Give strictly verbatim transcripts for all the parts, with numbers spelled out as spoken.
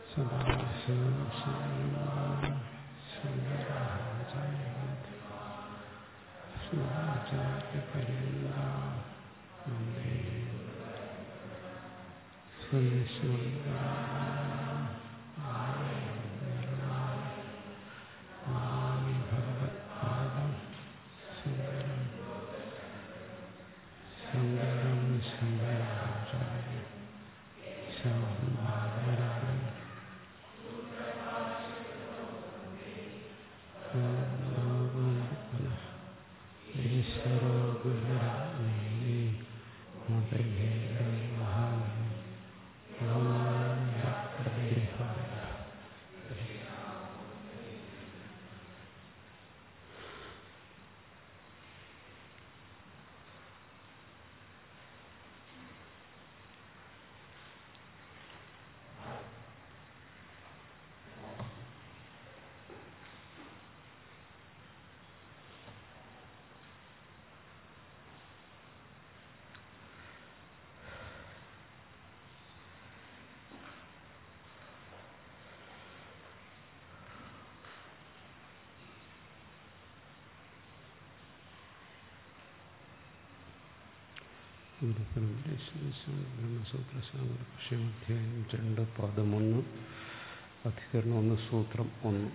ബ്രഹ്മസൂത്രശാഖ്യായം രണ്ട് പാദം ഒന്ന് അധികരണം ഒന്ന് സൂത്രം ഒന്ന്.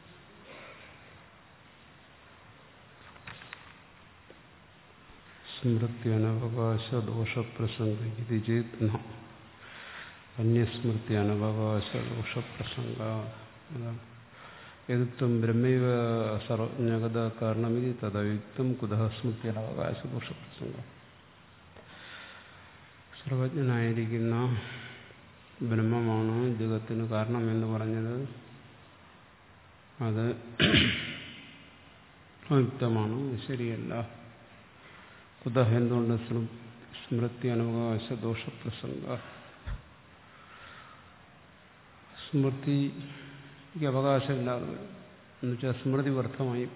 സ്മൃത്യനവകാശ ദോഷപ്രസംഗ ഇതി ചേത് ന അന്യസ്മൃത്യനവകാശ ദോഷപ്രസംഗ. യദുക്തം ബ്രഹ്മൈവ സർവജ്ഞകത കാരണമിതി തദയുക്തം കുതഃ സ്മൃത്യനവകാശ ദോഷപ്രസംഗ. സർവജ്ഞനായിരിക്കുന്ന ബ്രഹ്മമാണ് ജഗത്തിന് കാരണമെന്ന് പറഞ്ഞത് അത് അയുക്തമാണ്, ശരിയല്ല. കുതഃ എന്തുകൊണ്ട് സ്മൃതി അനവകാശ ദോഷപ്രസംഗ. സ്മൃതിക്ക് അവകാശമില്ലാതെ വരും എന്നുവെച്ചാൽ സ്മൃതി വ്യർത്ഥമായി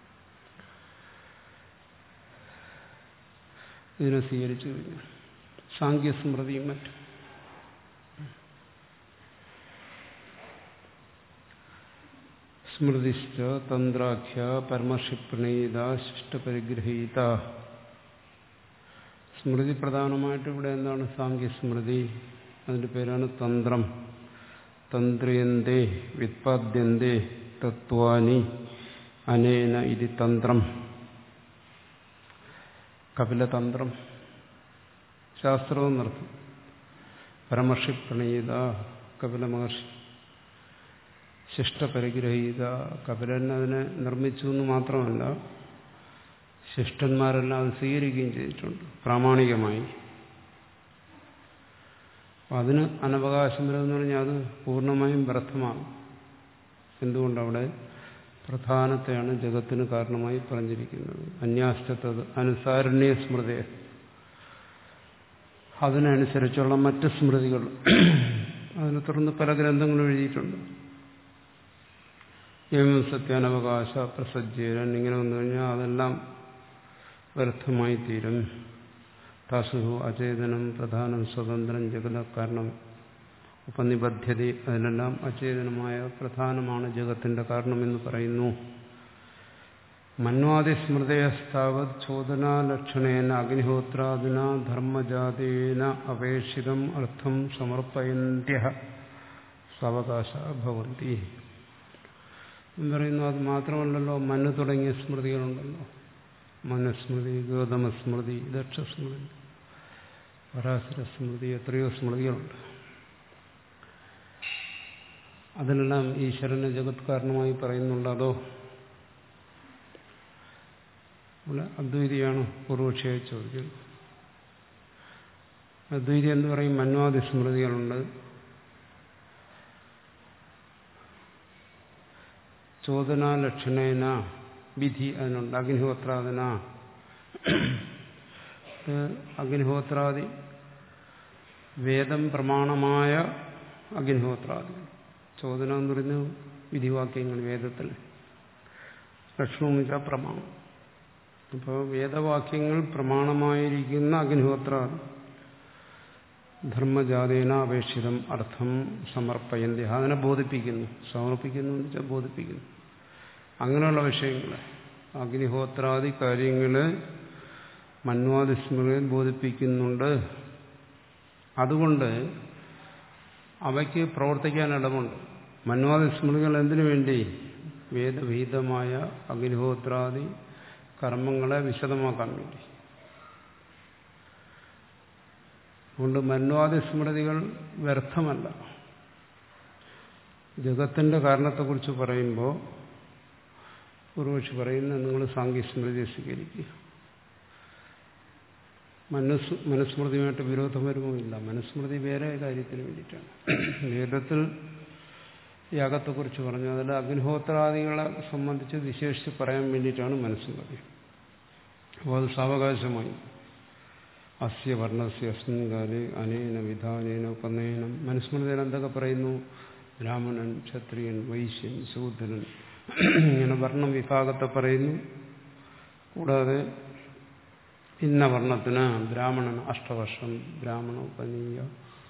ഇതിനെ സ്വീകരിച്ചു കഴിഞ്ഞു. സാങ്ക്യസ്മൃതിയും മറ്റും സ്മൃതിശ്ച തന്ത്രാഖ്യ പരമർഷിപ്രണീത ശിഷ്ടപരിഗ്രഹീത. സ്മൃതി പ്രധാനമായിട്ട് ഇവിടെ എന്താണ്? സാങ്ക്യസ്മൃതി. അതിൻ്റെ പേരാണ് തന്ത്രം. തന്ത്രയന്തേ വ്യുത്പാദ്യന്തേ തത്വാനി അനേന ഇതി തന്ത്രം. കപിലതന്ത്രം ശാസ്ത്രവും നടത്തും. പരമർഷി പ്രണീത കപില മഹർഷി, ശിഷ്ടപരിഗ്രഹീത കപിലൻ അതിനെ നിർമ്മിച്ചു എന്ന് മാത്രമല്ല ശിഷ്ടന്മാരെല്ലാം അത് സ്വീകരിക്കുകയും ചെയ്തിട്ടുണ്ട് പ്രാമാണികമായി. അതിന് അനവകാശം വരുമെന്ന് പറഞ്ഞാൽ അത് പൂർണ്ണമായും വ്യർത്ഥമാകും. എന്തുകൊണ്ടവിടെ പ്രധാനത്തെയാണ് ജഗത്തിന് കാരണമായി പറഞ്ഞിരിക്കുന്നത്. അന്യാസ്തത് അനുസാരണ്യ സ്മൃതി, അതിനനുസരിച്ചുള്ള മറ്റ് സ്മൃതികൾ അതിനെ തുടർന്ന് പല ഗ്രന്ഥങ്ങളും എഴുതിയിട്ടുണ്ട്. എം സത്യാനവകാശ പ്രസജ്ജീരൻ ഇങ്ങനെ വന്നു കഴിഞ്ഞാൽ അതെല്ലാം വ്യർത്ഥമായി തീരും. താസുഹു അചേതനം പ്രധാനം സ്വതന്ത്രം ജഗത കാരണം ഉപനിബദ്ധ്യത. അതിനെല്ലാം അചേതനമായ പ്രധാനമാണ് ജഗത്തിന്റെ കാരണമെന്ന് പറയുന്നു. മന്വാദിസ്മൃതയസ്താവത് ചോദനാലക്ഷണേന അഗ്നിഹോത്രാദിന ധർമ്മജാതേന അപേക്ഷിതം അർത്ഥം സമർപ്പയന്ത്യഃ സാവകാശ ഭവന്തി എന്ന് പറയുന്നു. അത് മാത്രമല്ലല്ലോ, മന്നു തുടങ്ങിയ സ്മൃതികളുണ്ടല്ലോ. മനുസ്മൃതി, ഗൗതമസ്മൃതി, ദക്ഷസ്മൃതി, പരാശരസ്മൃതി, എത്രയോ സ്മൃതികളുണ്ട്. അതിലെല്ലാം ഈശ്വരനെ ജഗത് കാരണമായി പറയുന്നുണ്ട്. അതോ അദ്വൈതിയാണ് പൂർവക്ഷിയായി ചോദിക്കുന്നത്. അദ്വൈതി എന്ന് പറയും മന്വാദി സ്മൃതികളുണ്ട്, ചോദനാലക്ഷണേന വിധി അതിനുണ്ട്, അഗ്നിഹോത്രാദിന അഗ്നിഹോത്രാദി വേദം പ്രമാണമായ അഗ്നിഹോത്രാദി. ചോദന എന്ന് പറയുന്നത് വിധിവാക്യങ്ങൾ വേദത്തിൽ, ലക്ഷണം എന്ന് വെച്ചാൽ പ്രമാണം. അപ്പോൾ വേദവാക്യങ്ങൾ പ്രമാണമായിരിക്കുന്ന അഗ്നിഹോത്രാദി ധർമ്മജാതേന അപേക്ഷിതം അർത്ഥം സമർപ്പയന്തി. അതിനെ ബോധിപ്പിക്കുന്നു. സമർപ്പിക്കുന്നു എന്ന് വെച്ചാൽ ബോധിപ്പിക്കുന്നു. അങ്ങനെയുള്ള വിഷയങ്ങൾ അഗ്നിഹോത്രാദി കാര്യങ്ങള് മന്വാദി സ്മൃതിയിൽ ബോധിപ്പിക്കുന്നുണ്ട്. അതുകൊണ്ട് അവയ്ക്ക് പ്രവർത്തിക്കാൻ ഇടമുണ്ട്. മന്വാദി സ്മൃതികൾ എന്തിനു വേണ്ടി? വേദവിഹിതമായ അഗ്നിഹോത്രാദി കർമ്മങ്ങളെ വിശദമാക്കാൻ വേണ്ടി. അതുകൊണ്ട് മന്വാദി സ്മൃതികൾ വ്യർത്ഥമല്ല. ജഗത്തിന്റെ കാരണത്തെക്കുറിച്ച് പറയുമ്പോൾ ഒരുപക്ഷെ പറയുന്നത് നിങ്ങൾ സാങ്കേസ്മൃതിയെ സ്വീകരിക്കുക. മനസ് മനുസ്മൃതിയുമായിട്ട് വിരോധം വരുമോയില്ല. മനുസ്മൃതി വേറെ കാര്യത്തിന് വേണ്ടിയിട്ടാണ്. വേദത്തിൽ യാഗത്തെക്കുറിച്ച് പറഞ്ഞു, അതിൽ അഗ്നിഹോത്രാദികളെ സംബന്ധിച്ച് വിശേഷിച്ച് പറയാൻ വേണ്ടിയിട്ടാണ് മനുസ്മൃതി. അപ്പോൾ അത് സാവകാശമായി അസ്യ വർണ്ണസ്യ അസ്മിൻ കാലേ അനേന വിധാനേന ഉപനയനം. മനുസ്മൃതിയിൽ എന്തൊക്കെ പറയുന്നു? ബ്രാഹ്മണൻ, ക്ഷത്രിയൻ, വൈശ്യൻ, ശൂദ്രൻ, ഇങ്ങനെ വർണ്ണം വിഭാഗത്തെ പറയുന്നു. കൂടാതെ ഇന്ന വർണ്ണത്തിന് ബ്രാഹ്മണൻ അഷ്ടവർഷം ബ്രാഹ്മണ ഉപനീയ,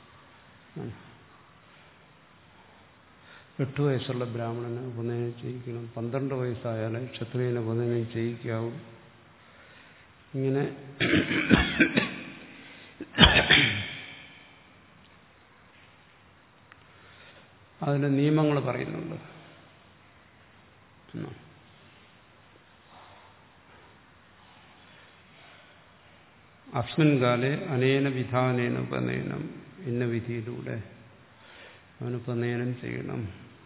എട്ടു വയസ്സുള്ള ബ്രാഹ്മണന് ഉപനയനം ചെയ്യിക്കണം, പന്ത്രണ്ട് വയസ്സായാലേ ക്ഷത്രിയനെ ഉപനയനം ചെയ്യിക്കാവൂ. ഇങ്ങനെ അതിലെ നിയമങ്ങൾ പറയുന്നുണ്ട്. അസ്മിൻ കാലേ അനേന വിധാനേന ഉപനയനം, ഇന്ന വിധിയിലൂടെ അവനുപനയനം ചെയ്യണം,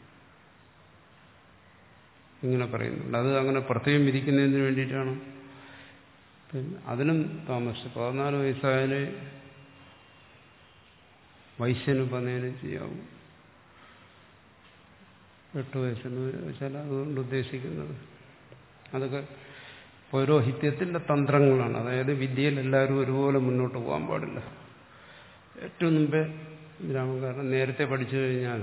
ഇങ്ങനെ പറയുന്നുണ്ട്. അത് അങ്ങനെ പ്രത്യേകം വിധിക്കുന്നതിന് വേണ്ടിയിട്ടാണ്. പിന്നെ അതിനും താമസിച്ചു. പതിനാല് വയസ്സായാലേ വൈശ്യനുപനയനം ചെയ്യാവൂ. എട്ട് വയസ്സെന്ന് വെച്ചാൽ അതുകൊണ്ട് ഉദ്ദേശിക്കുന്നത് അതൊക്കെ പൗരോഹിത്യത്തിന്റെ തന്ത്രങ്ങളാണ്. അതായത് വിദ്യയിൽ എല്ലാവരും ഒരുപോലെ മുന്നോട്ട് പോകാൻ പാടില്ല. ഏറ്റവും മുമ്പേ ബ്രാഹ്മണൻ നേരത്തെ പഠിച്ചു കഴിഞ്ഞാൽ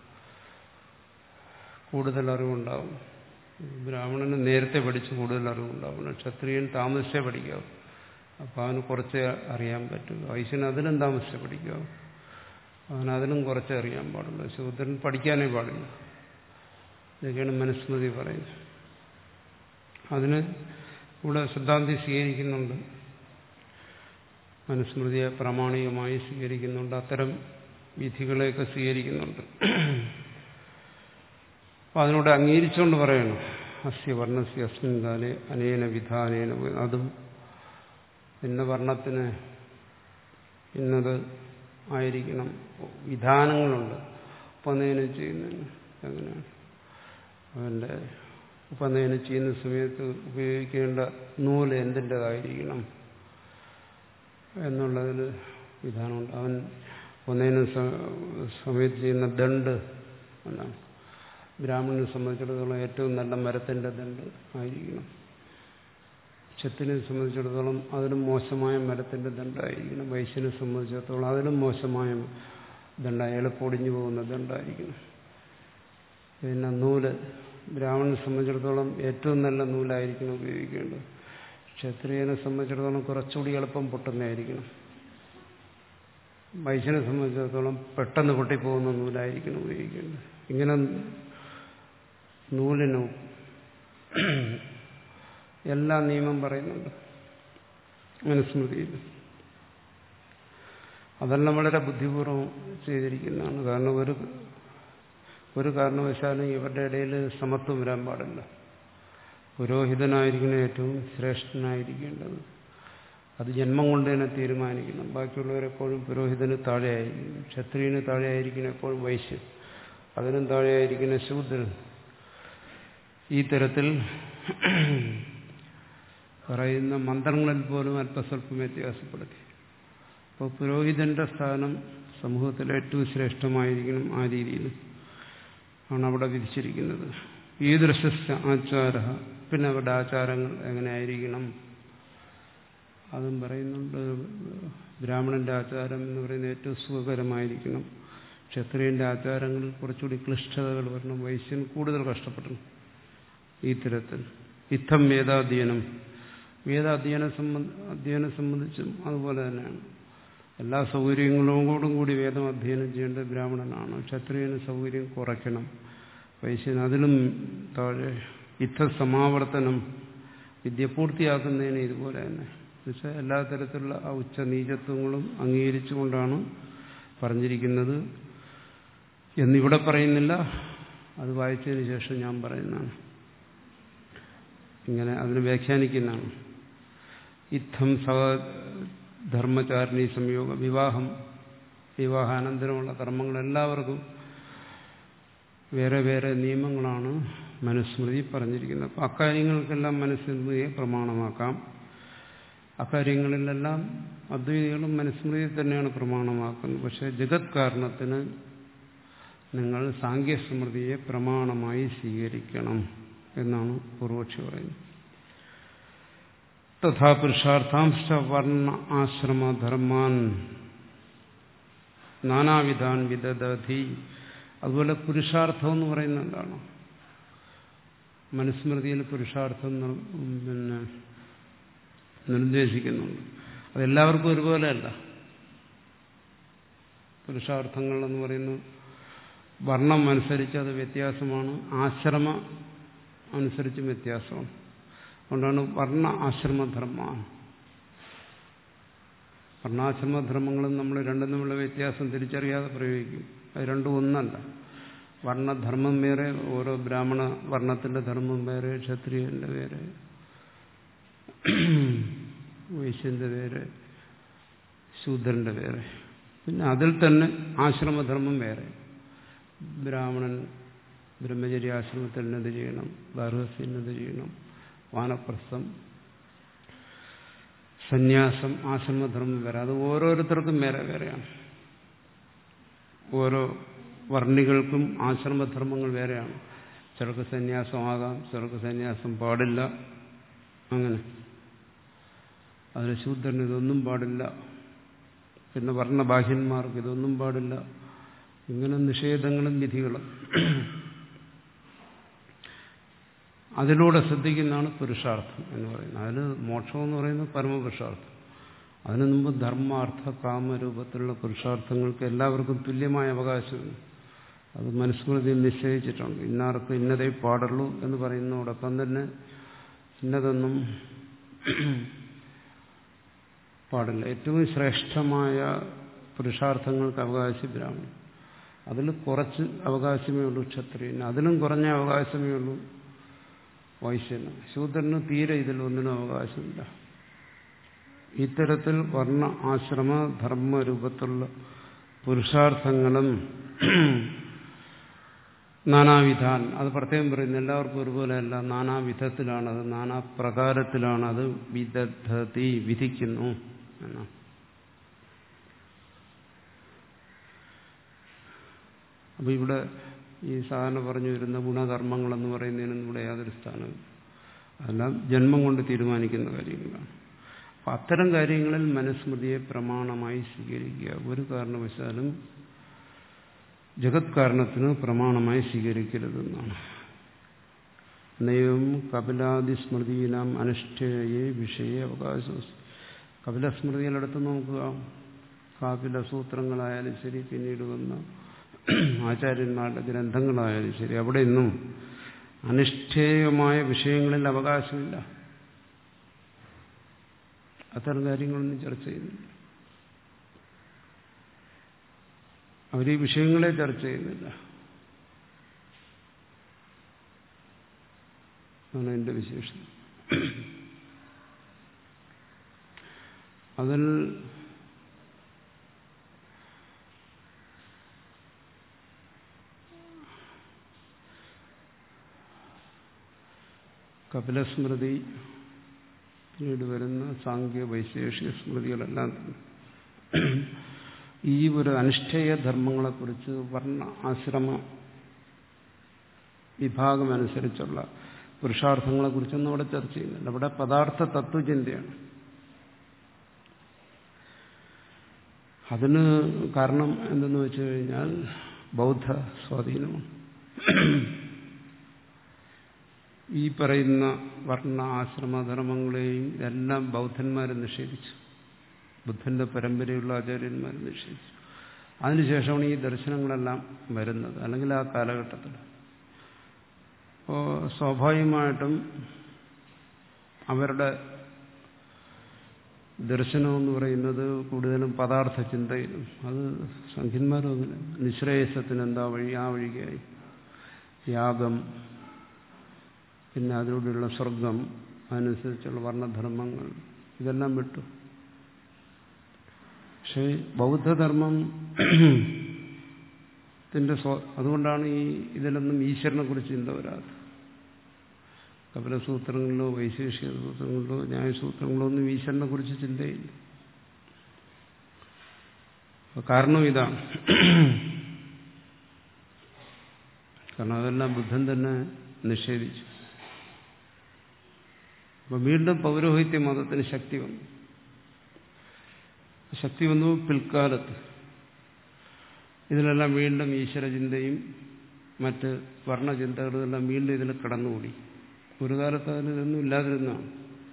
കൂടുതൽ അറിവുണ്ടാവും. ബ്രാഹ്മണന് നേരത്തെ പഠിച്ച് കൂടുതൽ അറിവുണ്ടാവണം. ക്ഷത്രിയൻ താമസിച്ചേ പഠിക്കാവും. അപ്പോൾ അവന് കുറച്ചേ അറിയാൻ പറ്റും. വൈശ്യന് അതിനും താമസിച്ചേ പഠിക്കാവും. അവന് അതിനും കുറച്ചേ അറിയാൻ പാടുള്ളൂ. ശൂദ്രൻ പഠിക്കാനേ പാടില്ല. ഇതൊക്കെയാണ് മനുസ്മൃതി പറയുന്നത്. അതിന് ഇവിടെ സിദ്ധാന്തി സ്വീകരിക്കുന്നുണ്ട്. മനുസ്മൃതിയെ പ്രാമാണികമായി സ്വീകരിക്കുന്നുണ്ട്. അത്തരം വിധികളെയൊക്കെ സ്വീകരിക്കുന്നുണ്ട്. അപ്പം അതിനോട് അംഗീകരിച്ചുകൊണ്ട് പറയണം അസ്യ വർണ്ണസ്യ അസ്മിൻ കാലേ അനേന വിധാനേന. അതും ഇന്ന വർണ്ണത്തിന് ഇന്നത് ആയിരിക്കണം. വിധാനങ്ങളുണ്ട് ഉപനയനം ചെയ്യുന്നതിന്. എങ്ങനെയാണ് അവൻ്റെ ഉപനയനം ചെയ്യുന്ന സമയത്ത് ഉപയോഗിക്കേണ്ട നൂല് എന്തിൻ്റെതായിരിക്കണം എന്നുള്ളതിൽ വിധാനമുണ്ട്. അവൻ ഉപനയന സമയത്ത് ചെയ്യുന്ന ദണ്ട് എന്നാണ്. ബ്രാഹ്മണനെ സംബന്ധിച്ചിടത്തോളം ഏറ്റവും നല്ല മരത്തിൻ്റെ ദണ്ട് ആയിരിക്കണം. ക്ഷത്രിയനെ സംബന്ധിച്ചിടത്തോളം അതിലും മോശമായ മരത്തിൻ്റെ ദണ്ടായിരിക്കണം. വൈശ്യനെ സംബന്ധിച്ചിടത്തോളം അതിലും മോശമായ ദണ്ട, എളുപ്പൊടിഞ്ഞു പോകുന്ന ദണ്ടായിരിക്കണം. പിന്നെ നൂല് ബ്രാഹ്മണനെ സംബന്ധിച്ചിടത്തോളം ഏറ്റവും നല്ല നൂലായിരിക്കണം ഉപയോഗിക്കേണ്ടത്. ക്ഷത്രിയനെ സംബന്ധിച്ചിടത്തോളം കുറച്ചുകൂടി എളുപ്പം പൊട്ടുന്നതായിരിക്കണം. വൈശ്യനെ സംബന്ധിച്ചിടത്തോളം പെട്ടെന്ന് പൊട്ടിപ്പോകുന്ന നൂലായിരിക്കണം ഉപയോഗിക്കേണ്ടത്. ഇങ്ങനെ നൂലിനും എല്ലാ നിയമം പറയുന്നുണ്ട് മനുസ്മൃതിയിൽ. അതെല്ലാം വളരെ ബുദ്ധിപൂർവ്വം ചെയ്തിരിക്കുന്നതാണ്. കാരണം ഒരു ഒരു കാരണവശാലും ഇവരുടെ ഇടയിൽ സമത്വം വരാൻ പാടില്ല. പുരോഹിതനായിരിക്കണം ഏറ്റവും ശ്രേഷ്ഠനായിരിക്കേണ്ടത്. അത് ജന്മം കൊണ്ട് തന്നെ തീരുമാനിക്കണം. ബാക്കിയുള്ളവരെപ്പോഴും പുരോഹിതന് താഴെയായിരിക്കണം. ക്ഷത്രിയന് താഴെയായിരിക്കണം എപ്പോഴും വൈശ്യൻ, അതിനും താഴെയായിരിക്കുന്ന ശൂദ്രൻ. ഈ തരത്തിൽ പറയുന്ന മന്ത്രങ്ങളിൽ പോലും അല്പസ്വല്പം വ്യത്യാസപ്പെടുത്തി. അപ്പോൾ പുരോഹിതന്റെ സ്ഥാനം സമൂഹത്തിൽ ഏറ്റവും ശ്രേഷ്ഠമായിരിക്കണം. ആ രീതിയിൽ ആണ് അവിടെ വിധിച്ചിരിക്കുന്നത്. ഈദൃശ ആചാര, പിന്നെ അവരുടെ ആചാരങ്ങൾ എങ്ങനെയായിരിക്കണം അതും പറയുന്നുണ്ട്. ബ്രാഹ്മണന്റെ ആചാരം എന്ന് പറയുന്നത് ഏറ്റവും സുഖകരമായിരിക്കണം. ക്ഷത്രിയന്റെ ആചാരങ്ങളിൽ കുറച്ചുകൂടി ക്ലിഷ്ടതകൾ വരണം. വൈശ്യൻ കൂടുതൽ കഷ്ടപ്പെടണം. ഈ തരത്തിൽ ഇത്തം വേദാധ്യയനം, വേദാധ്യയനം സംബന്ധ അധ്യയനം സംബന്ധിച്ചും അതുപോലെ തന്നെയാണ്. എല്ലാ സൗകര്യങ്ങളോടും കൂടി വേദം അധ്യയനം ചെയ്യേണ്ട ബ്രാഹ്മണനാണ്. ക്ഷത്രിയന് സൗകര്യം കുറയ്ക്കണം. വൈശ്യൻ അതിലും താഴെ യുദ്ധസമാവർത്തനം വിദ്യ പൂർത്തിയാക്കുന്നതിന് ഇതുപോലെ തന്നെ എന്നുവെച്ചാൽ എല്ലാ തരത്തിലുള്ള ആ ഉച്ച നീചത്വങ്ങളും അംഗീകരിച്ചുകൊണ്ടാണ് പറഞ്ഞിരിക്കുന്നത് എന്നിവിടെ പറയുന്നില്ല. അത് വായിച്ചതിന് ശേഷം ഞാൻ പറയുന്നതാണ്. ഇങ്ങനെ അതിന് വ്യാഖ്യാനിക്കുന്നതാണ്. ഇത്തം സധർമ്മചാരിണി സംയോഗ വിവാഹം വിവാഹാനന്തരമുള്ള കർമ്മങ്ങൾ എല്ലാവർക്കും വേറെ വേറെ നിയമങ്ങളാണ് മനുസ്മൃതി പറഞ്ഞിരിക്കുന്നത്. അപ്പം അക്കാര്യങ്ങൾക്കെല്ലാം മനുസ്മൃതിയെ പ്രമാണമാക്കാം. അക്കാര്യങ്ങളിലെല്ലാം അദ്വൈതികളും മനുസ്മൃതിയെ തന്നെയാണ് പ്രമാണമാക്കുന്നത്. പക്ഷെ ജഗത് കാരണത്തിന് നിങ്ങൾ സാങ്ഖ്യസ്മൃതിയെ പ്രമാണമായി സ്വീകരിക്കണം എന്നാണ് പൂർവക്ഷി പറയുന്നത്. തഥാ പുരുഷാർത്ഥാംശ വർണ്ണ ആശ്രമധർമാൻ നാനാവിധാൻ വിദദധി. അതുപോലെ പുരുഷാർത്ഥം എന്ന് പറയുന്നത് എന്താണ്? മനുസ്മൃതിയിൽ പുരുഷാർത്ഥം പിന്നെ നിർദ്ദേശിക്കുന്നുണ്ട്. അതെല്ലാവർക്കും ഒരുപോലെയല്ല. പുരുഷാർത്ഥങ്ങൾ എന്ന് പറയുന്നത് വർണ്ണം അനുസരിച്ച് അത് വ്യത്യാസമാണ്, ആശ്രമ അനുസരിച്ചും വ്യത്യാസമാണ്. അതുകൊണ്ടാണ് വർണ്ണ ആശ്രമധർമ്മ. വർണ്ണാശ്രമധർമ്മങ്ങളും നമ്മൾ രണ്ടും തമ്മിലുള്ള വ്യത്യാസം തിരിച്ചറിയാതെ പ്രയോഗിക്കും. അത് രണ്ടും ഒന്നല്ല. വർണ്ണധർമ്മം വേറെ, ഓരോ ബ്രാഹ്മണ വർണ്ണത്തിന്റെ ധർമ്മം വേറെ, ക്ഷത്രിയന്റെ വേറെ, വൈശ്യന്റെ വേറെ, ശൂദ്രന്റെ വേറെ. പിന്നെ അതിൽ തന്നെ ആശ്രമധർമ്മം വേറെ. ബ്രാഹ്മണൻ ബ്രഹ്മചര്യാശ്രമത്തിൽ എന്ത് ചെയ്യണം, ഗാർഹസ്ഥ്യം എന്ത് ചെയ്യണം, വാനപ്രസ്ഥം, സന്യാസം, ആശ്രമധർമ്മം വേറെ. അത് ഓരോരുത്തർക്കും വേറെ വേറെയാണ്. ഓരോ വർണ്ണികൾക്കും ആശ്രമധർമ്മങ്ങൾ വേറെയാണ്. ചിലർക്ക് സന്യാസമാകാം, ചിലർക്ക് സന്യാസം പാടില്ല. അങ്ങനെ അതിൽ ശൂദ്രന് ഇതൊന്നും പാടില്ല. പിന്നെ വർണ്ണബാഹ്യന്മാർക്ക് ഇതൊന്നും പാടില്ല. ഇങ്ങനെ നിഷേധങ്ങളും വിധികളും. അതിലൂടെ ശ്രദ്ധിക്കുന്നതാണ് പുരുഷാർത്ഥം എന്ന് പറയുന്നത്. അതിന് മോക്ഷം എന്ന് പറയുന്നത് പരമപുരുഷാർത്ഥം. അതിനു മുമ്പ് ധർമാർത്ഥ കാമരൂപത്തിലുള്ള പുരുഷാർത്ഥങ്ങൾക്ക് എല്ലാവർക്കും തുല്യമായ അവകാശമുണ്ട്. അത് മനുസ്മൃതിയിൽ നിശ്ചയിച്ചിട്ടുണ്ട്. ഇന്നാർക്ക് ഇന്നതേ പാടുള്ളൂ എന്ന് പറയുന്നതോടൊപ്പം തന്നെ ഇന്നതൊന്നും പാടില്ല. ഏറ്റവും ശ്രേഷ്ഠമായ പുരുഷാർത്ഥങ്ങൾക്ക് അവകാശി ബ്രാഹ്മണൻ. അതിൽ കുറച്ച് അവകാശമേ ഉള്ളൂ ക്ഷത്രിയന്. അതിലും കുറഞ്ഞ അവകാശമേ ഉള്ളൂ വൈശ്യന്. ശൂദ്രന് തീരെ ഇതിലൊന്നിനും അവകാശമില്ല. ഇത്തരത്തിൽ വർണ്ണ ആശ്രമ ധർമ്മ രൂപത്തിലുള്ള പുരുഷാർത്ഥങ്ങളും നാനാവിധാൻ, അത് പ്രത്യേകം പറയുന്നു. എല്ലാവർക്കും ഒരുപോലെയല്ല, നാനാവിധത്തിലാണത്, നാനാ പ്രകാരത്തിലാണത്. വിദഗ്ധതി വിധിക്കുന്നു എന്നാണ്. അപ്പൊ ഇവിടെ ഈ സാധാരണ പറഞ്ഞു വരുന്ന ഗുണകർമ്മങ്ങളെന്ന് പറയുന്നതിനൊന്നും ഇവിടെ യാതൊരു സ്ഥാനവും. അതെല്ലാം ജന്മം കൊണ്ട് തീരുമാനിക്കുന്ന കാര്യങ്ങളാണ്. അപ്പം അത്തരം കാര്യങ്ങളിൽ മനുസ്മൃതിയെ പ്രമാണമായി സ്വീകരിക്കുക. ഒരു കാരണവശാലും ജഗത് കാരണത്തിന് പ്രമാണമായി സ്വീകരിക്കരുതെന്നാണ്. നയം കപിലാദിസ്മൃതിയിനാം അനുഷ്ഠേയേ വിഷയ അവകാശം. കപിലസ്മൃതികളെടുത്ത് നോക്കുക. കാപില സൂത്രങ്ങളായാലും ശരി, പിന്നീട് വന്ന ആചാര്യന്മാരുടെ ഗ്രന്ഥങ്ങളായാലും ശരി, അവിടെ ഇന്നും അനിഷ്ഠേയമായ വിഷയങ്ങളിൽ അവകാശമില്ല. അത്തരം കാര്യങ്ങളൊന്നും ചർച്ച ചെയ്യുന്നില്ല. അവർ ഈ വിഷയങ്ങളെ ചർച്ച ചെയ്യുന്നില്ല. അതാണ് എൻ്റെ വിശേഷം. അതിൽ കപിലസ്മൃതി, പിന്നീട് വരുന്ന സാംഖ്യ വൈശേഷിക സ്മൃതികളെല്ലാം തന്നെ ഈ ഒരു അനുഷ്ഠേയ ധർമ്മങ്ങളെക്കുറിച്ച് വർണ്ണ ആശ്രമ വിഭാഗമനുസരിച്ചുള്ള പുരുഷാർത്ഥങ്ങളെക്കുറിച്ചൊന്നും അവിടെ ചർച്ച ചെയ്യുന്നില്ല. അവിടെ പദാർത്ഥ തത്വചിന്തയാണ്. അതിന് കാരണം എന്തെന്ന് വെച്ചു കഴിഞ്ഞാൽ ബൗദ്ധ സ്വാധീനമാണ്. ഈ പറയുന്ന വർണ്ണ ആശ്രമധർമ്മങ്ങളെയും എല്ലാം ബൗദ്ധന്മാരെ നിഷേധിച്ചു. ബുദ്ധന്റെ പരമ്പരയുള്ള ആചാര്യന്മാർ നിഷേധിച്ചു. അതിനുശേഷമാണ് ഈ ദർശനങ്ങളെല്ലാം വരുന്നത്, അല്ലെങ്കിൽ ആ കാലഘട്ടത്തിൽ. അപ്പോൾ സ്വാഭാവികമായിട്ടും അവരുടെ ദർശനമെന്ന് പറയുന്നത് കൂടുതലും പദാർത്ഥ ചിന്തയിലും, അത് സംഖ്യന്മാരും അങ്ങനെ നിശ്രേയസത്തിന് എന്താ വഴി, ആ വഴിക്കായി യാഗം, പിന്നെ അതിലൂടെയുള്ള സ്വർഗം, അതനുസരിച്ചുള്ള വർണ്ണധർമ്മങ്ങൾ, ഇതെല്ലാം വിട്ടു. പക്ഷേ ബൗദ്ധധർമ്മം ത്തിന്റെ അതുകൊണ്ടാണ് ഈ ഇതിലൊന്നും ഈശ്വരനെ കുറിച്ച് ചിന്ത വരാത്തത്. കപിലസൂത്രങ്ങളിലോ വൈശേഷിക സൂത്രങ്ങളിലോ ന്യായസൂത്രങ്ങളിലോ ഒന്നും ഈശ്വരനെ കുറിച്ച് ചിന്തയില്ല. കാരണം ഇതാണ്. കാരണം അതെല്ലാം ബുദ്ധൻ തന്നെ നിഷേധിച്ചു. അപ്പൊ വീണ്ടും പൗരോഹിത്യ മതത്തിന് ശക്തി വന്നു. ശക്തി വന്നു പിൽക്കാലത്ത്. ഇതിലെല്ലാം വീണ്ടും ഈശ്വരചിന്തയും മറ്റ് വർണ്ണചിന്തകളും എല്ലാം വീണ്ടും ഇതിൽ കടന്നുകൂടി. ഒരു കാലത്ത് അതിനൊന്നും ഇല്ലാതിരുന്നതാണ്.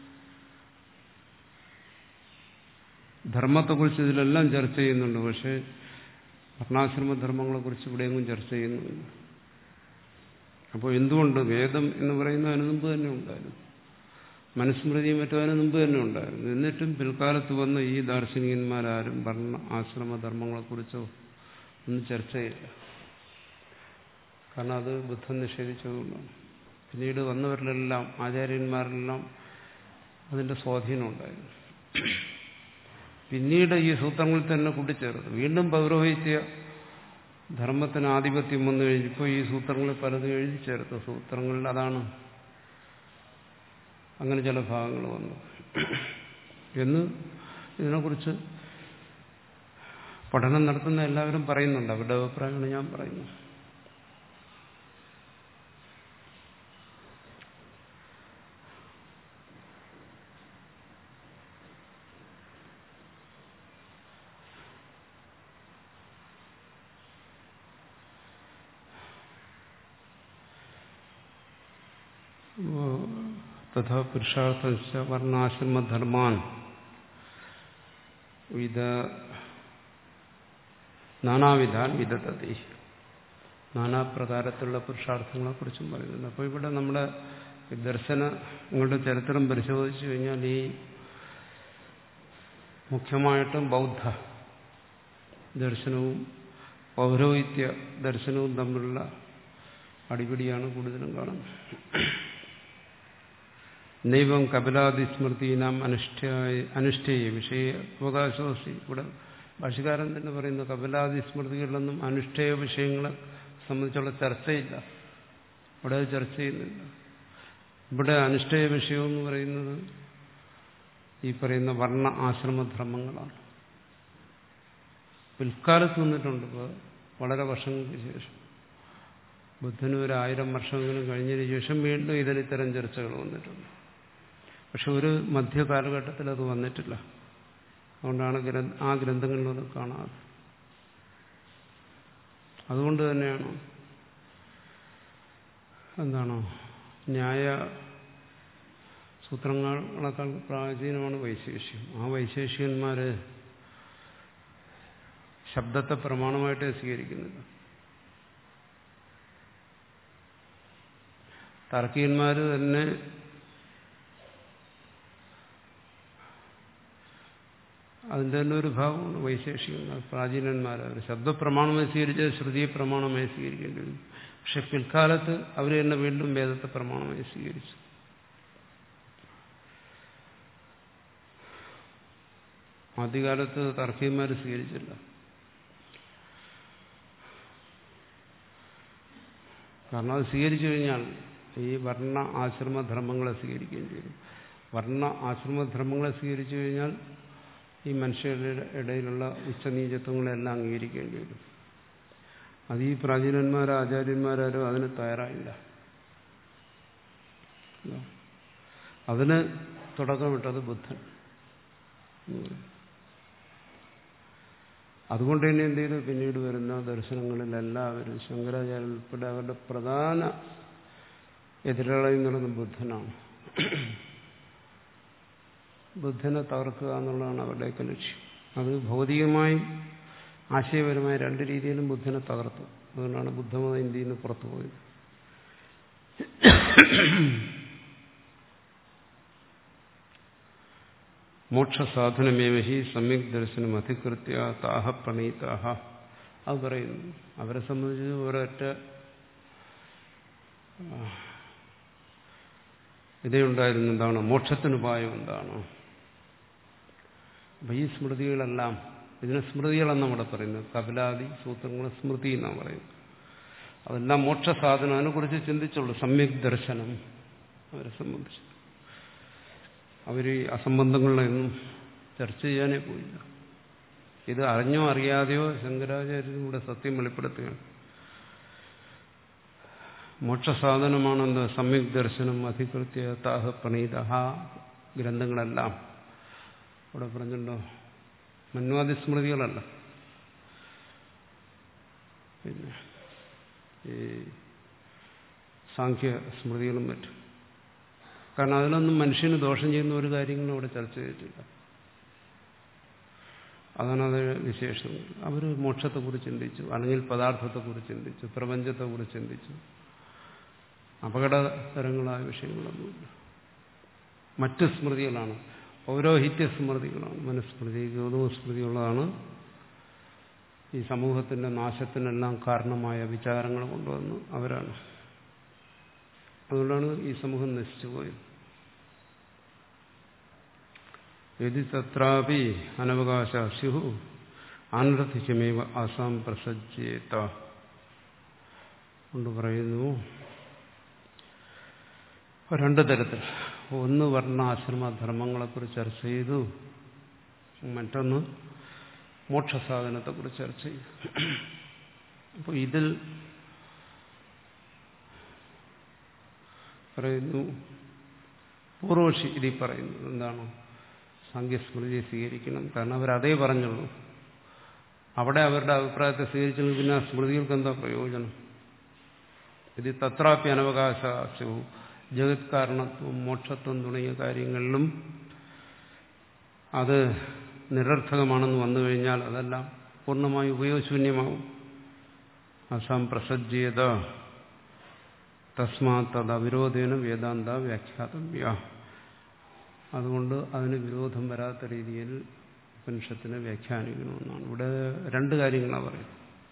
ധർമ്മത്തെക്കുറിച്ച് ഇതിലെല്ലാം ചർച്ച ചെയ്യുന്നുണ്ട്, പക്ഷേ വർണ്ണാശ്രമധർമ്മങ്ങളെക്കുറിച്ച് ഇവിടെയെങ്കിലും ചർച്ച ചെയ്യുന്നുണ്ട്. അപ്പോൾ എന്തുകൊണ്ട് വേദം എന്ന് പറയുന്നത് അതിന് മുമ്പ് തന്നെ ഉണ്ടായിരുന്നു, മനുസ്മൃതിയും മറ്റും അതിന് മുമ്പ് തന്നെ ഉണ്ടായിരുന്നു. എന്നിട്ടും പിൽക്കാലത്ത് വന്ന ഈ ദാർശനികന്മാരാരും വർണ്ണ ആശ്രമധർമ്മങ്ങളെക്കുറിച്ചോ ഒന്നും ചർച്ച ചെയ്യില്ല. കാരണം അത് ബുദ്ധൻ നിഷേധിച്ചതുകൊണ്ടാണ്. പിന്നീട് വന്നവരിലെല്ലാം ആചാര്യന്മാരിലെല്ലാം അതിൻ്റെ സ്വാധീനം ഉണ്ടായിരുന്നു. പിന്നീട് ഈ സൂത്രങ്ങളിൽ തന്നെ കൂട്ടിച്ചേർത്ത് വീണ്ടും പൗരോഹിത്യ ധർമ്മത്തിന് ആധിപത്യം വന്നു കഴിഞ്ഞപ്പോൾ ഈ സൂത്രങ്ങളിൽ പലതും എഴുതി ചേർത്ത്. സൂത്രങ്ങളിൽ അതാണ് അങ്ങനെ ചില ഭാഗങ്ങൾ വന്നു എന്ന് ഇതിനെക്കുറിച്ച് പഠനം നടത്തുന്ന എല്ലാവരും പറയുന്നുണ്ട്. അവരുടെ അഭിപ്രായമാണ് ഞാൻ പറയുന്നത്. തഥാ പുരുഷാർത്ഥ വർണ്ണാശ്രമധർമാൻ വിധ നാനാവിധാൻ വിധത്തതി, നാനാപ്രകാരത്തിലുള്ള പുരുഷാർത്ഥങ്ങളെക്കുറിച്ചും പറയുന്നുണ്ട്. അപ്പോൾ ഇവിടെ നമ്മുടെ ദർശനങ്ങളുടെ ചരിത്രം പരിശോധിച്ചു കഴിഞ്ഞാൽ ഈ മുഖ്യമായിട്ടും ബൗദ്ധ ദർശനവും പൗരോഹിത്യ ദർശനവും തമ്മിലുള്ള അടിപിടിയാണ് കൂടുതലും കാണുന്നത്. നൈവം കപിലാദിസ്മൃതീനാം അനുഷ്ഠായ അനുഷ്ഠേയ വിഷയ അവകാശോസ്തി. ഇവിടെ ഭാഷ്യകാരൻ തന്നെ പറയുന്നു കപിലാദിസ്മൃതികളിലൊന്നും അനുഷ്ഠേയ വിഷയങ്ങളെ സംബന്ധിച്ചുള്ള ചർച്ചയില്ല. ഇവിടെ അത് ചർച്ച ചെയ്യുന്നില്ല. ഇവിടെ അനുഷ്ഠേയ വിഷയം എന്ന് പറയുന്നത് ഈ പറയുന്ന വർണ്ണ ആശ്രമധർമ്മങ്ങളാണ്. പിൽക്കാലത്ത് വന്നിട്ടുണ്ട്. ഇപ്പോൾ വളരെ വർഷങ്ങൾക്ക് ശേഷം, ബുദ്ധന് ഒരു ആയിരം വർഷമെങ്കിലും കഴിഞ്ഞതിന് ശേഷം വീണ്ടും ഇതിൽ ഇത്തരം ചർച്ചകൾ വന്നിട്ടുണ്ട്. പക്ഷെ ഒരു മധ്യകാലഘട്ടത്തിൽ അത് വന്നിട്ടില്ല. അതുകൊണ്ടാണ് ഗ്രന്ഥ ആ ഗ്രന്ഥങ്ങളിലൊന്നും കാണാതെ. അതുകൊണ്ട് തന്നെയാണ് എന്താണോ ന്യായ സൂത്രങ്ങളെക്കാൾ പ്രാചീനമാണ് വൈശേഷ്യം. ആ വൈശേഷികന്മാര് ശബ്ദത്തെ പ്രമാണമായിട്ട് സ്വീകരിക്കുന്നില്ല. താർക്കികന്മാര് തന്നെ അതിൻ്റെ തന്നെ ഒരു ഭാഗമാണ് വൈശേഷികന്മാർ, പ്രാചീനന്മാർ. അവർ ശബ്ദപ്രമാണമായി സ്വീകരിച്ചത് ശ്രുതിയെ പ്രമാണമായി സ്വീകരിക്കേണ്ടി വരും. പക്ഷെ പിൽക്കാലത്ത് അവർ തന്നെ വീണ്ടും വേദത്തെ പ്രമാണമായി സ്വീകരിച്ചു. ആദ്യകാലത്ത് താർക്കികന്മാർ സ്വീകരിച്ചില്ല. കാരണം അത് സ്വീകരിച്ചു കഴിഞ്ഞാൽ ഈ വർണ്ണ ആശ്രമധർമ്മങ്ങളെ സ്വീകരിക്കേണ്ടി വരും. വർണ്ണ ആശ്രമധർമ്മങ്ങളെ സ്വീകരിച്ചു കഴിഞ്ഞാൽ ഈ മനുഷ്യരുടെ ഇടയിലുള്ള ഉച്ചനീചത്വങ്ങളെല്ലാം അംഗീകരിക്കേണ്ടി വരും. അത് ഈ പ്രാചീനന്മാരോ ആചാര്യന്മാരോ അതിന് തയ്യാറായില്ല. അതിന് തുടക്കമിട്ടത് ബുദ്ധൻ. അതുകൊണ്ട് തന്നെ എന്ത് ചെയ്തു, പിന്നീട് വരുന്ന ദർശനങ്ങളിലെല്ലാവരും ശങ്കരാചാര്യ ഉൾപ്പെടെ അവരുടെ പ്രധാന എതിരാളി എന്നുള്ളത് ബുദ്ധനാണ്. ബുദ്ധനെ തകർക്കുക എന്നുള്ളതാണ് അവരുടെയൊക്കെ ലക്ഷ്യം. അത് ഭൗതികമായും ആശയപരമായ രണ്ട് രീതിയിലും ബുദ്ധനെ തകർത്തു. അതുകൊണ്ടാണ് ബുദ്ധമതം ഇന്ത്യയിൽ നിന്ന് പുറത്തു പോയത്. മോക്ഷസാധനമേവഹി സമ്യക് ദർശനം അധികൃത്യ താഹ പ്രണീതാഹ. അത് പറയുന്നു. അവരെ സംബന്ധിച്ച് ഒരൊറ്റ ഇതേയുണ്ടായിരുന്നു. എന്താണ് മോക്ഷത്തിനുപായം? എന്താണ്? അപ്പൊ ഈ സ്മൃതികളെല്ലാം, ഇതിനെ സ്മൃതികളെന്നാണ് ഇവിടെ പറയുന്നത്. കപിലാദി സൂത്രങ്ങളെ സ്മൃതി എന്നാണ് പറയുന്നത്. അതെല്ലാം മോക്ഷസാധനം. അതിനെക്കുറിച്ച് ചിന്തിച്ചുള്ളൂ. സമ്യക് ദർശനം അവരെ സംബന്ധിച്ച് അവർ ഈ അസംബന്ധങ്ങളിലൊന്നും ചർച്ച ചെയ്യാനേ പോയില്ല. ഇത് അറിഞ്ഞോ അറിയാതെയോ ശങ്കരാചാര്യനും കൂടെ സത്യം വെളിപ്പെടുത്തുകയാണ്. മോക്ഷസാധനമാണെന്ന് സമ്യക് ദർശനം അധികൃത്യ താഹ പ്രണീത. ഗ്രന്ഥങ്ങളെല്ലാം ഇവിടെ പറഞ്ഞല്ലോ, മന്വാദി സ്മൃതികളല്ല. പിന്നെ ഈ സാഖ്യ സ്മൃതികളും മറ്റും. കാരണം അതിലൊന്നും മനുഷ്യന് ദോഷം ചെയ്യുന്ന ഒരു കാര്യങ്ങളും അവിടെ ചർച്ച ചെയ്തിട്ടില്ല. അതാണ് അത് വിശേഷം. അവർ മോക്ഷത്തെക്കുറിച്ച് ചിന്തിച്ചു, അല്ലെങ്കിൽ പദാർത്ഥത്തെക്കുറിച്ച് ചിന്തിച്ചു, പ്രപഞ്ചത്തെക്കുറിച്ച് ചിന്തിച്ചു. അപകടകരങ്ങളായ വിഷയങ്ങളൊന്നുമില്ല. മറ്റ് സ്മൃതികളാണ്, പൗരോഹിത്യ സ്മൃതികളാണ്. മനുസ്മൃതി, ഗൗതമസ്മൃതിയുള്ളതാണ് ഈ സമൂഹത്തിന്റെ നാശത്തിനെല്ലാം കാരണമായ വിചാരങ്ങൾ കൊണ്ടുവന്ന് അവരാണ്. അതുകൊണ്ടാണ് ഈ സമൂഹം നശിച്ചു പോയത്. യദി തത്രാപി അനവകാശ സ്യുഃ അനർത്ഥിക്കുമേവ ആസാം പ്രസജ്യേത കൊണ്ട് പറയുന്നു. രണ്ട് തരത്തിൽ. ഒന്ന് വർണ്ണാശ്രമധർമ്മങ്ങളെക്കുറിച്ച് ചർച്ച ചെയ്തു, മറ്റൊന്ന് മോക്ഷസാധനത്തെക്കുറിച്ച് ചർച്ച ചെയ്തു. അപ്പോൾ ഇതിൽ പറയുന്നു, പൂർവക്ഷി ഇതിൽ പറയുന്നത് എന്താണ്? സാഖ്യസ്മൃതിയെ സ്വീകരിക്കണം. കാരണം അവരതേ പറഞ്ഞുള്ളൂ. അവിടെ അവരുടെ അഭിപ്രായത്തെ സ്വീകരിച്ചെങ്കിൽ പിന്നെ ആ സ്മൃതികൾക്ക് എന്താ പ്രയോജനം? ഇത് തത്രാപ്പി അനവകാശവും ജഗത് കാരണത്വം മോക്ഷത്വം തുടങ്ങിയ കാര്യങ്ങളിലും അത് നിരർത്ഥകമാണെന്ന് വന്നു കഴിഞ്ഞാൽ അതെല്ലാം പൂർണ്ണമായി ഉപയോഗശൂന്യമാവും. അസാം പ്രസജ്ജീയത തസ്മാത് തദ വിരോധേന വേദാന്ത വ്യാഖ്യാതവ്യ. അതുകൊണ്ട് അതിന് വിരോധം വരാത്ത രീതിയിൽ ഉപനിഷത്തിനെ വ്യാഖ്യാനിക്കണമെന്നാണ്. ഇവിടെ രണ്ട് കാര്യങ്ങളാണ് പറയുന്നത്.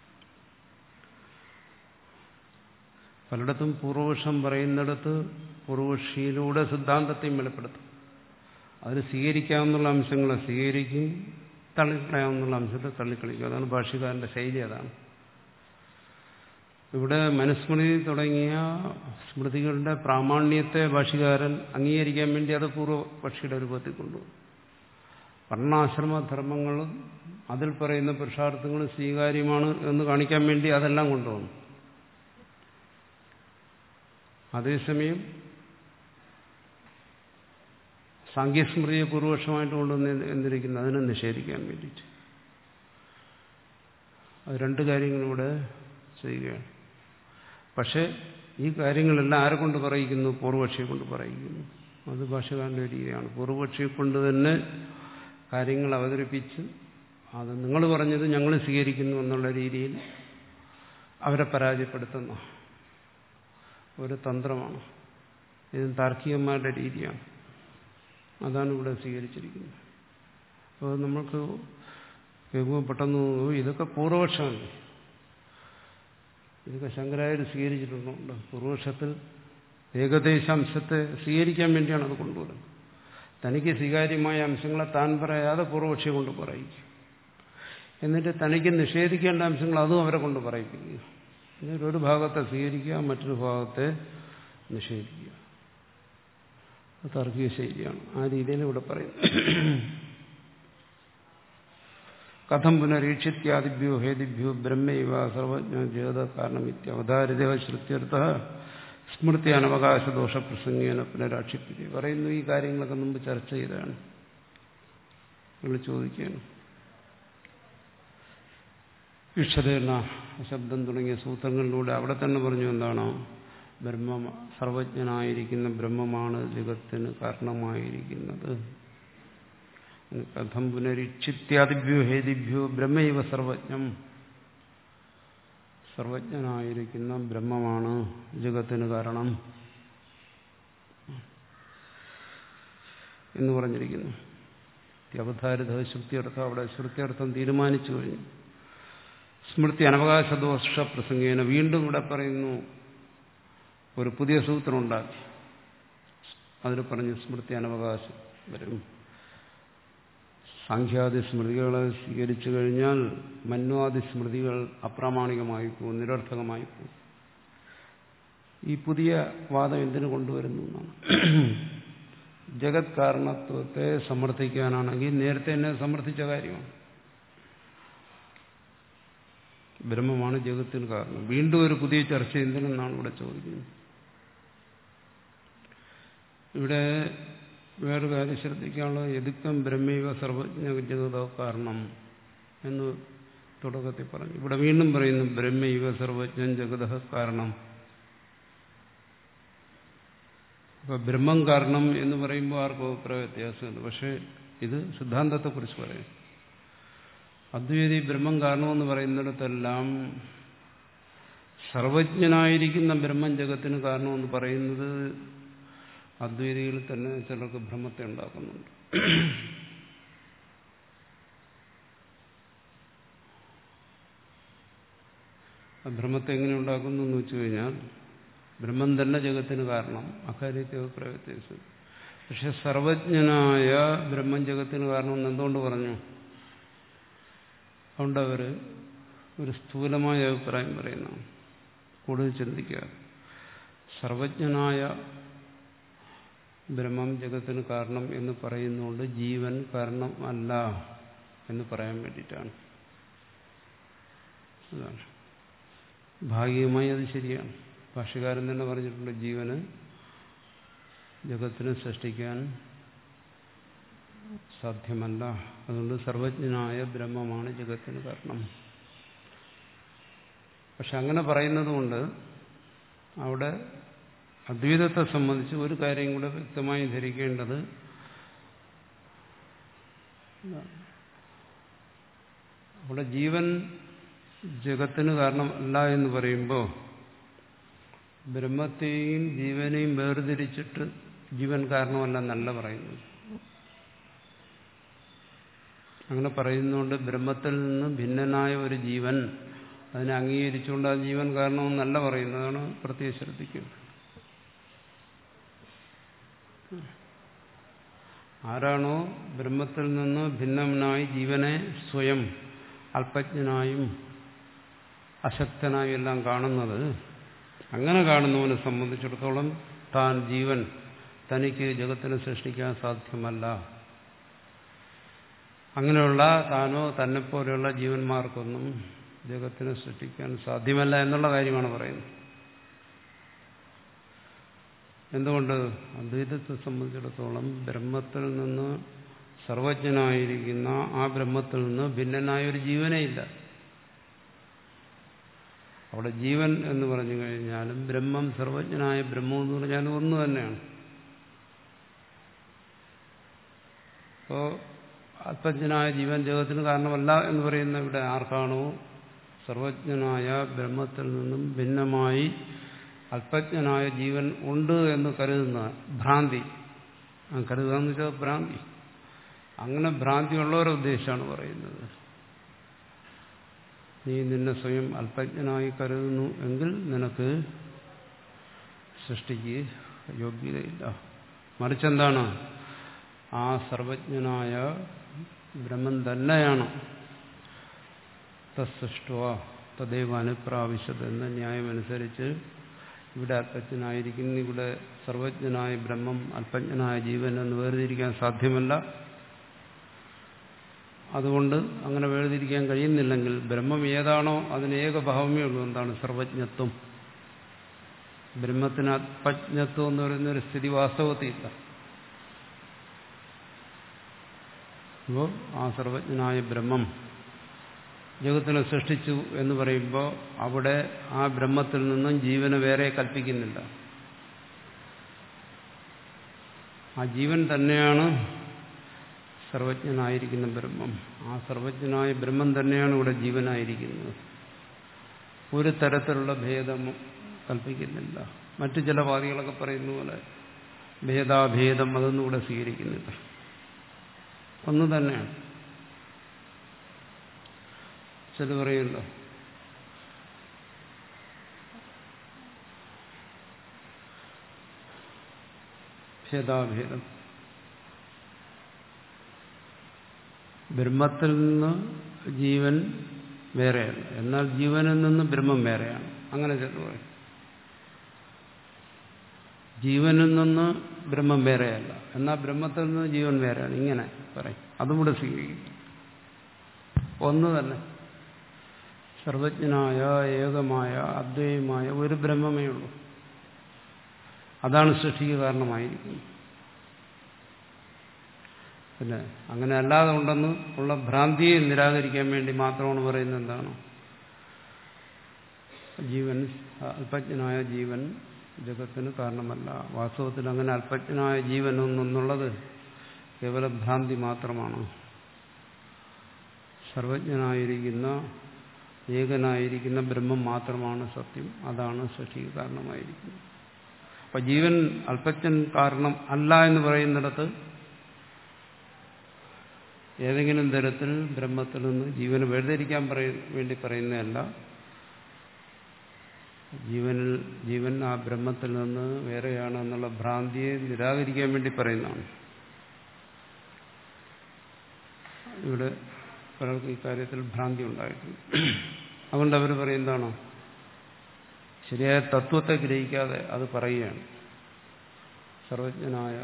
പലയിടത്തും പൂർവപക്ഷം പറയുന്നിടത്ത് പൂർവപക്ഷിയിലൂടെ സിദ്ധാന്തത്തെയും വെളിപ്പെടുത്തും. അതിന് സ്വീകരിക്കാവുന്ന അംശങ്ങളെ സ്വീകരിക്കും, തള്ളിക്കളയാവുന്ന അംശത്തെ തള്ളിക്കളിക്കും. അതാണ് ഭാഷ്യകാരന്റെ ശൈലി. അതാണ് ഇവിടെ മനുസ്മൃതി തുടങ്ങിയ സ്മൃതികളുടെ പ്രാമാണ്യത്തെ ഭാഷ്യകാരൻ അംഗീകരിക്കാൻ വേണ്ടി അത് പൂർവപക്ഷിയുടെ രൂപത്തിൽ കൊണ്ടുപോകും. വർണ്ണാശ്രമധർമ്മങ്ങളും അതിൽ പറയുന്ന പുരുഷാർത്ഥങ്ങളും സ്വീകാര്യമാണ് എന്ന് കാണിക്കാൻ വേണ്ടി അതെല്ലാം കൊണ്ടുപോകും. അതേസമയം സാഖ്യസ്മൃതിയെ പൂർവപക്ഷമായിട്ട് കൊണ്ടുവന്ന് എന്തിരിക്കുന്നു? അതിനെ നിഷേധിക്കാൻ വേണ്ടിയിട്ട്. അത് രണ്ട് കാര്യങ്ങളിലൂടെ ചെയ്യുകയാണ്. പക്ഷെ ഈ കാര്യങ്ങളെല്ലാം ആരെ കൊണ്ട് പറയിക്കുന്നു? പൂർവപക്ഷിയെ കൊണ്ട് പറയിക്കുന്നു. അത് ഭാഷ്യകാരന്റെ രീതിയാണ്. പൂർവപക്ഷിയെ കൊണ്ട് തന്നെ കാര്യങ്ങൾ അവതരിപ്പിച്ച് അത് നിങ്ങൾ പറഞ്ഞത് ഞങ്ങൾ സ്വീകരിക്കുന്നു എന്നുള്ള രീതിയിൽ അവരെ പരാജയപ്പെടുത്തുന്ന ഒരു തന്ത്രമാണ്. ഇത് താർക്കികന്മാരുടെ രീതിയാണ്. അതാണ് ഇവിടെ സ്വീകരിച്ചിരിക്കുന്നത്. അപ്പോൾ നമ്മൾക്ക് കേൾക്കുമ്പോൾ പെട്ടെന്ന് ഇതൊക്കെ പൂർവപക്ഷമല്ലേ, ഇതൊക്കെ ശങ്കരാചാര്യർ സ്വീകരിച്ചിട്ടുണ്ട്. പൂർവപക്ഷത്തിൽ ഏകദേശാംശത്തെ സ്വീകരിക്കാൻ വേണ്ടിയാണ് അത് കൊണ്ടുവരുന്നത്. തനിക്ക് സ്വീകാര്യമായ അംശങ്ങളെ താൻ പറയാതെ പൂർവപക്ഷിയെ കൊണ്ട് പറയിക്കും. എന്നിട്ട് തനിക്ക് നിഷേധിക്കേണ്ട അംശങ്ങൾ അതും അവരെ കൊണ്ട് പറയിപ്പിക്കുക. എന്നിട്ട് ഒരു ഭാഗത്തെ സ്വീകരിക്കുക, മറ്റൊരു ഭാഗത്തെ നിഷേധിക്കുക. അത് താർക്കിക ശൈലിയാണ്. ആ രീതിയിൽ ഇവിടെ പറയുന്നത്. കഥം പുനരീക്ഷിത്യാദിഭ്യോ ഹേതിഭ്യോ ബ്രഹ്മൈവ സർവജ്ഞ ജഗത കാരണമിത്യവതാരിതേവ ശ്രുത്യർത്ഥ സ്മൃതി അനവകാശദോഷപ്രസംഗേന പുനരാക്ഷിപ്പിക്കുക. പറയുന്നു ഈ കാര്യങ്ങളൊക്കെ മുമ്പ് ചർച്ച ചെയ്തതാണ്. നിങ്ങൾ ചോദിക്കുകയാണ്. ഈക്ഷതേന ശബ്ദം തുടങ്ങിയ സൂത്രങ്ങളിലൂടെ അവിടെ തന്നെ പറഞ്ഞു എന്താണോ? ബ്രഹ്മ സർവജ്ഞനായിരിക്കുന്ന ബ്രഹ്മമാണ് ജഗത്തിന് കാരണമായിരിക്കുന്നത്. കഥം പുനരീക്ഷിത്യാദിഭ്യോ ഹേതിഭ്യോ ബ്രഹ്മൈവ സർവജ്ഞം. സർവജ്ഞനായിരിക്കുന്ന ബ്രഹ്മമാണ് ജഗത്തിന് കാരണം എന്ന് പറഞ്ഞിരിക്കുന്നു. അവധാരിത ശ്രുതിയർത്ഥം അവിടെ ശ്രുതിയർത്ഥം തീരുമാനിച്ചു കഴിഞ്ഞു. സ്മൃതി അനവകാശദോഷ പ്രസംഗേന വീണ്ടും ഇവിടെ പറയുന്നു, ഒരു പുതിയ സൂത്രം ഉണ്ടാക്കി. അതിൽ പറഞ്ഞു സ്മൃതി അനവകാശം വരും. സാഖ്യാദി സ്മൃതികളെ സ്വീകരിച്ചു കഴിഞ്ഞാൽ മന്വാദി സ്മൃതികൾ അപ്രാമാണികമായി പോകും, നിരർത്ഥകമായി പോകും. ഈ പുതിയ വാദം എന്തിനു കൊണ്ടുവരുന്നു എന്നാണ്. ജഗത് കാരണത്വത്തെ സമർത്ഥിക്കാനാണെങ്കിൽ നേരത്തെ തന്നെ സമർത്ഥിച്ച കാര്യമാണ്. ബ്രഹ്മമാണ് ജഗത്തിന് കാരണം. വീണ്ടും ഒരു പുതിയ ചർച്ച എന്തിനെന്നാണ് ഇവിടെ ചോദിക്കുന്നത്. ഇവിടെ വേറൊരു കാര്യം ശ്രദ്ധിക്കാനുള്ളത്, യദുക്കം ബ്രഹ്മൈവ സർവജ്ഞ ജഗതോ കാരണം എന്ന് തുടക്കത്തിൽ പറഞ്ഞു. ഇവിടെ വീണ്ടും പറയുന്നു ബ്രഹ്മൈവ സർവജ്ഞൻ ജഗത കാരണം. അപ്പൊ ബ്രഹ്മം കാരണം എന്ന് പറയുമ്പോൾ ആർക്കും അഭിപ്രായ വ്യത്യാസമുണ്ട്. പക്ഷെ ഇത് സിദ്ധാന്തത്തെക്കുറിച്ച് പറയും. അദ്വൈതി ബ്രഹ്മം കാരണമെന്ന് പറയുന്നിടത്തെല്ലാം സർവജ്ഞനായിരിക്കുന്ന ബ്രഹ്മം ജഗത്തിന് കാരണമെന്ന് പറയുന്നത് അദ്വൈതികളിൽ തന്നെ ചിലർക്ക് ഭ്രമത്തെ ഉണ്ടാക്കുന്നുണ്ട്. ആ ഭ്രമത്തെ എങ്ങനെ ഉണ്ടാക്കുന്നു എന്ന് വെച്ചു കഴിഞ്ഞാൽ, ബ്രഹ്മം തന്നെ ജഗത്തിന് കാരണം, അക്കാര്യത്തെ അഭിപ്രായ വ്യത്യാസം. പക്ഷെ സർവജ്ഞനായ ബ്രഹ്മം ജഗത്തിന് കാരണമെന്ന് എന്തുകൊണ്ട് പറഞ്ഞു? അതുകൊണ്ട് അവർ ഒരു സ്ഥൂലമായ അഭിപ്രായം പറയുന്നതാണ്. കൂടുതൽ ചിന്തിക്കുക. സർവജ്ഞനായ ബ്രഹ്മം ജഗത്തിന് കാരണം എന്ന് പറയുന്നതുകൊണ്ട് ജീവൻ കാരണം അല്ല എന്ന് പറയാൻ വേണ്ടിയിട്ടാണ്. അതാണ് ഭാഗികമായി അത് ശരിയാണ്. ഭാഷ്യകാരൻ തന്നെ പറഞ്ഞിട്ടുണ്ട്, ജീവന് ജഗത്തിനെ സൃഷ്ടിക്കാൻ സാധ്യമല്ല. അതുകൊണ്ട് സർവജ്ഞനായ ബ്രഹ്മമാണ് ജഗത്തിന് കാരണം. പക്ഷെ അങ്ങനെ പറയുന്നതുകൊണ്ട് അവിടെ അദ്വൈതത്തെ സംബന്ധിച്ച് ഒരു കാര്യം കൂടെ വ്യക്തമായി ധരിക്കേണ്ടത്, അവിടെ ജീവൻ ജഗത്തിന് കാരണമല്ല എന്ന് പറയുമ്പോൾ ബ്രഹ്മത്തെയും ജീവനെയും വേർതിരിച്ചിട്ട് ജീവൻ കാരണമല്ലെന്നല്ല പറയുന്നത്. അങ്ങനെ പറയുന്നതുകൊണ്ട് ബ്രഹ്മത്തിൽ നിന്ന് ഭിന്നനായ ഒരു ജീവൻ അതിനെ അംഗീകരിച്ചുകൊണ്ട് ആ ജീവൻ കാരണമെന്നല്ല പറയുന്നതാണ് പ്രത്യേകം ശ്രദ്ധിക്കുന്നത്. ആരാണോ ബ്രഹ്മത്തിൽ നിന്ന് ഭിന്നനായി ജീവനെ സ്വയം അല്പജ്ഞനായും അശക്തനായും എല്ലാം കാണുന്നത്, അങ്ങനെ കാണുന്നവനെ സംബന്ധിച്ചിടത്തോളം താൻ ജീവൻ തനിക്ക് ജഗത്തിനെ സൃഷ്ടിക്കാൻ സാധ്യമല്ല, അങ്ങനെയുള്ള താനോ തന്നെപ്പോലെയുള്ള ജീവന്മാർക്കൊന്നും ജഗത്തിനെ സൃഷ്ടിക്കാൻ സാധ്യമല്ല എന്നുള്ള കാര്യമാണ് പറയുന്നത്. എന്തുകൊണ്ട്? അദ്വൈതത്തെ സംബന്ധിച്ചിടത്തോളം ബ്രഹ്മത്തിൽ നിന്ന് സർവജ്ഞനായിരിക്കുന്ന ആ ബ്രഹ്മത്തിൽ നിന്ന് ഭിന്നനായ ഒരു ജീവനേ ഇല്ല. അവിടെ ജീവൻ എന്ന് പറഞ്ഞു കഴിഞ്ഞാലും ബ്രഹ്മം, സർവജ്ഞനായ ബ്രഹ്മം എന്ന് പറഞ്ഞാലും ഒന്ന് തന്നെയാണ്. അപ്പോൾ അല്പജ്ഞനായ ജീവൻ ജഗത്തിന് കാരണമല്ല എന്ന് പറയുന്ന ഇവിടെ ആർക്കാണോ സർവജ്ഞനായ ബ്രഹ്മത്തിൽ നിന്നും ഭിന്നമായി അല്പജ്ഞനായ ജീവൻ ഉണ്ട് എന്ന് കരുതുന്ന ഭ്രാന്തി, കരുതുക എന്ന് വെച്ചാൽ ഭ്രാന്തി, അങ്ങനെ ഭ്രാന്തിയുള്ളവരെ ഉദ്ദേശിച്ചാണ് പറയുന്നത്. നീ നിന്നെ സ്വയം അല്പജ്ഞനായി കരുതുന്നു എങ്കിൽ നിനക്ക് സൃഷ്ടിക്ക് യോഗ്യതയില്ല. മറിച്ചെന്താണ്? ആ സർവജ്ഞനായ ബ്രഹ്മം തന്നെയാണ് തസ്സൃഷ്ട തദൈവ അനുപ്രാവശ്യത് എന്ന ന്യായമനുസരിച്ച് ഇവിടെ അല്പജ്ഞനായിരിക്കുന്നു, ഇവിടെ സർവജ്ഞനായ ബ്രഹ്മം അല്പജ്ഞനായ ജീവൻ എന്ന് വേർതിരിക്കാൻ സാധ്യമല്ല. അതുകൊണ്ട് അങ്ങനെ വേർതിരിക്കാൻ കഴിയുന്നില്ലെങ്കിൽ ബ്രഹ്മം ഏതാണോ അതിന് ഏകഭാവമേ ഉള്ളൂ. എന്താണ്? സർവജ്ഞത്വം. ബ്രഹ്മത്തിന് അല്പജ്ഞത്വം എന്ന് പറയുന്നൊരു സ്ഥിതി വാസ്തവത്തില്ല. അപ്പോൾ ആ സർവജ്ഞനായ ബ്രഹ്മം ജഗത്തിനെ സൃഷ്ടിച്ചു എന്ന് പറയുമ്പോൾ അവിടെ ആ ബ്രഹ്മത്തിൽ നിന്നും ജീവന് വേറെ കൽപ്പിക്കുന്നില്ല. ആ ജീവൻ തന്നെയാണ് സർവജ്ഞനായിരിക്കുന്ന ബ്രഹ്മം. ആ സർവജ്ഞനായ ബ്രഹ്മം തന്നെയാണ് ഇവിടെ ജീവനായിരിക്കുന്നത്. ഒരു തരത്തിലുള്ള ഭേദം കൽപ്പിക്കുന്നില്ല. മറ്റു ചില വാദികളൊക്കെ പറയുന്ന പോലെ ഭേദാഭേദം അതൊന്നും ഇവിടെ സ്വീകരിക്കുന്നില്ല. ഒന്ന് തന്നെയാണ്. ചില പറയുമല്ലോ ഭേദാഭേദം. ബ്രഹ്മത്തിൽ നിന്ന് ജീവൻ വേറെയാണ്, എന്നാൽ ജീവനിൽ നിന്ന് ബ്രഹ്മം വേറെയാണ്. അങ്ങനെ ചില പറയും. ജീവനിൽ നിന്ന് ബ്രഹ്മം വേറെയല്ല, എന്നാൽ ബ്രഹ്മത്തിൽ നിന്ന് ജീവൻ വേറെയാണ്. ഇങ്ങനെ പറയും. അതും കൂടെ സ്വീകരിക്കും. ഒന്ന് തന്നെ സർവജ്ഞനായ ഏകമായ അദ്വൈതമായ ഒരു ബ്രഹ്മമേ ഉള്ളൂ. അതാണ് സൃഷ്ടിക്ക് കാരണമായിരിക്കുന്നത്. പിന്നെ അങ്ങനെ അല്ലാതെ ഉണ്ടെന്ന് ഉള്ള ഭ്രാന്തിയെ നിരാകരിക്കാൻ വേണ്ടി മാത്രമാണ് പറയുന്നത് എന്താണ്, ജീവൻ അല്പജ്ഞനായ ജീവൻ ജഗത്തിന് കാരണമല്ല. വാസ്തവത്തിൽ അങ്ങനെ അല്പജ്ഞനായ ജീവൻ ഒന്നെന്നുള്ളത് കേവല ഭ്രാന്തി മാത്രമാണ്. സർവജ്ഞനായിരിക്കുന്ന ഏകനായിരിക്കുന്ന ബ്രഹ്മം മാത്രമാണ് സത്യം. അതാണ് സൃഷ്ടിക്ക് കാരണമായിരിക്കുന്നത്. അപ്പൊ ജീവൻ അല്പജ്ഞൻ കാരണം അല്ല എന്ന് പറയുന്നിടത്ത് ഏതെങ്കിലും തരത്തിൽ ബ്രഹ്മത്തിൽ നിന്ന് ജീവന് വേർതിരിക്കാൻ വേണ്ടി പറയുന്നതല്ല. ജീവനിൽ ജീവൻ ആ ബ്രഹ്മത്തിൽ നിന്ന് വേറെയാണ് എന്നുള്ള ഭ്രാന്തിയെ നിരാകരിക്കാൻ വേണ്ടി പറയുന്നതാണ്. ഇവിടെ പലർക്കും ഇക്കാര്യത്തിൽ ഭ്രാന്തി ഉണ്ടായിട്ടുണ്ട്. അതുകൊണ്ട് അവർ പറയുന്നതാണോ, ശരിയായ തത്വത്തെ ഗ്രഹിക്കാതെ അത് പറയുകയാണ്. സർവജ്ഞനായ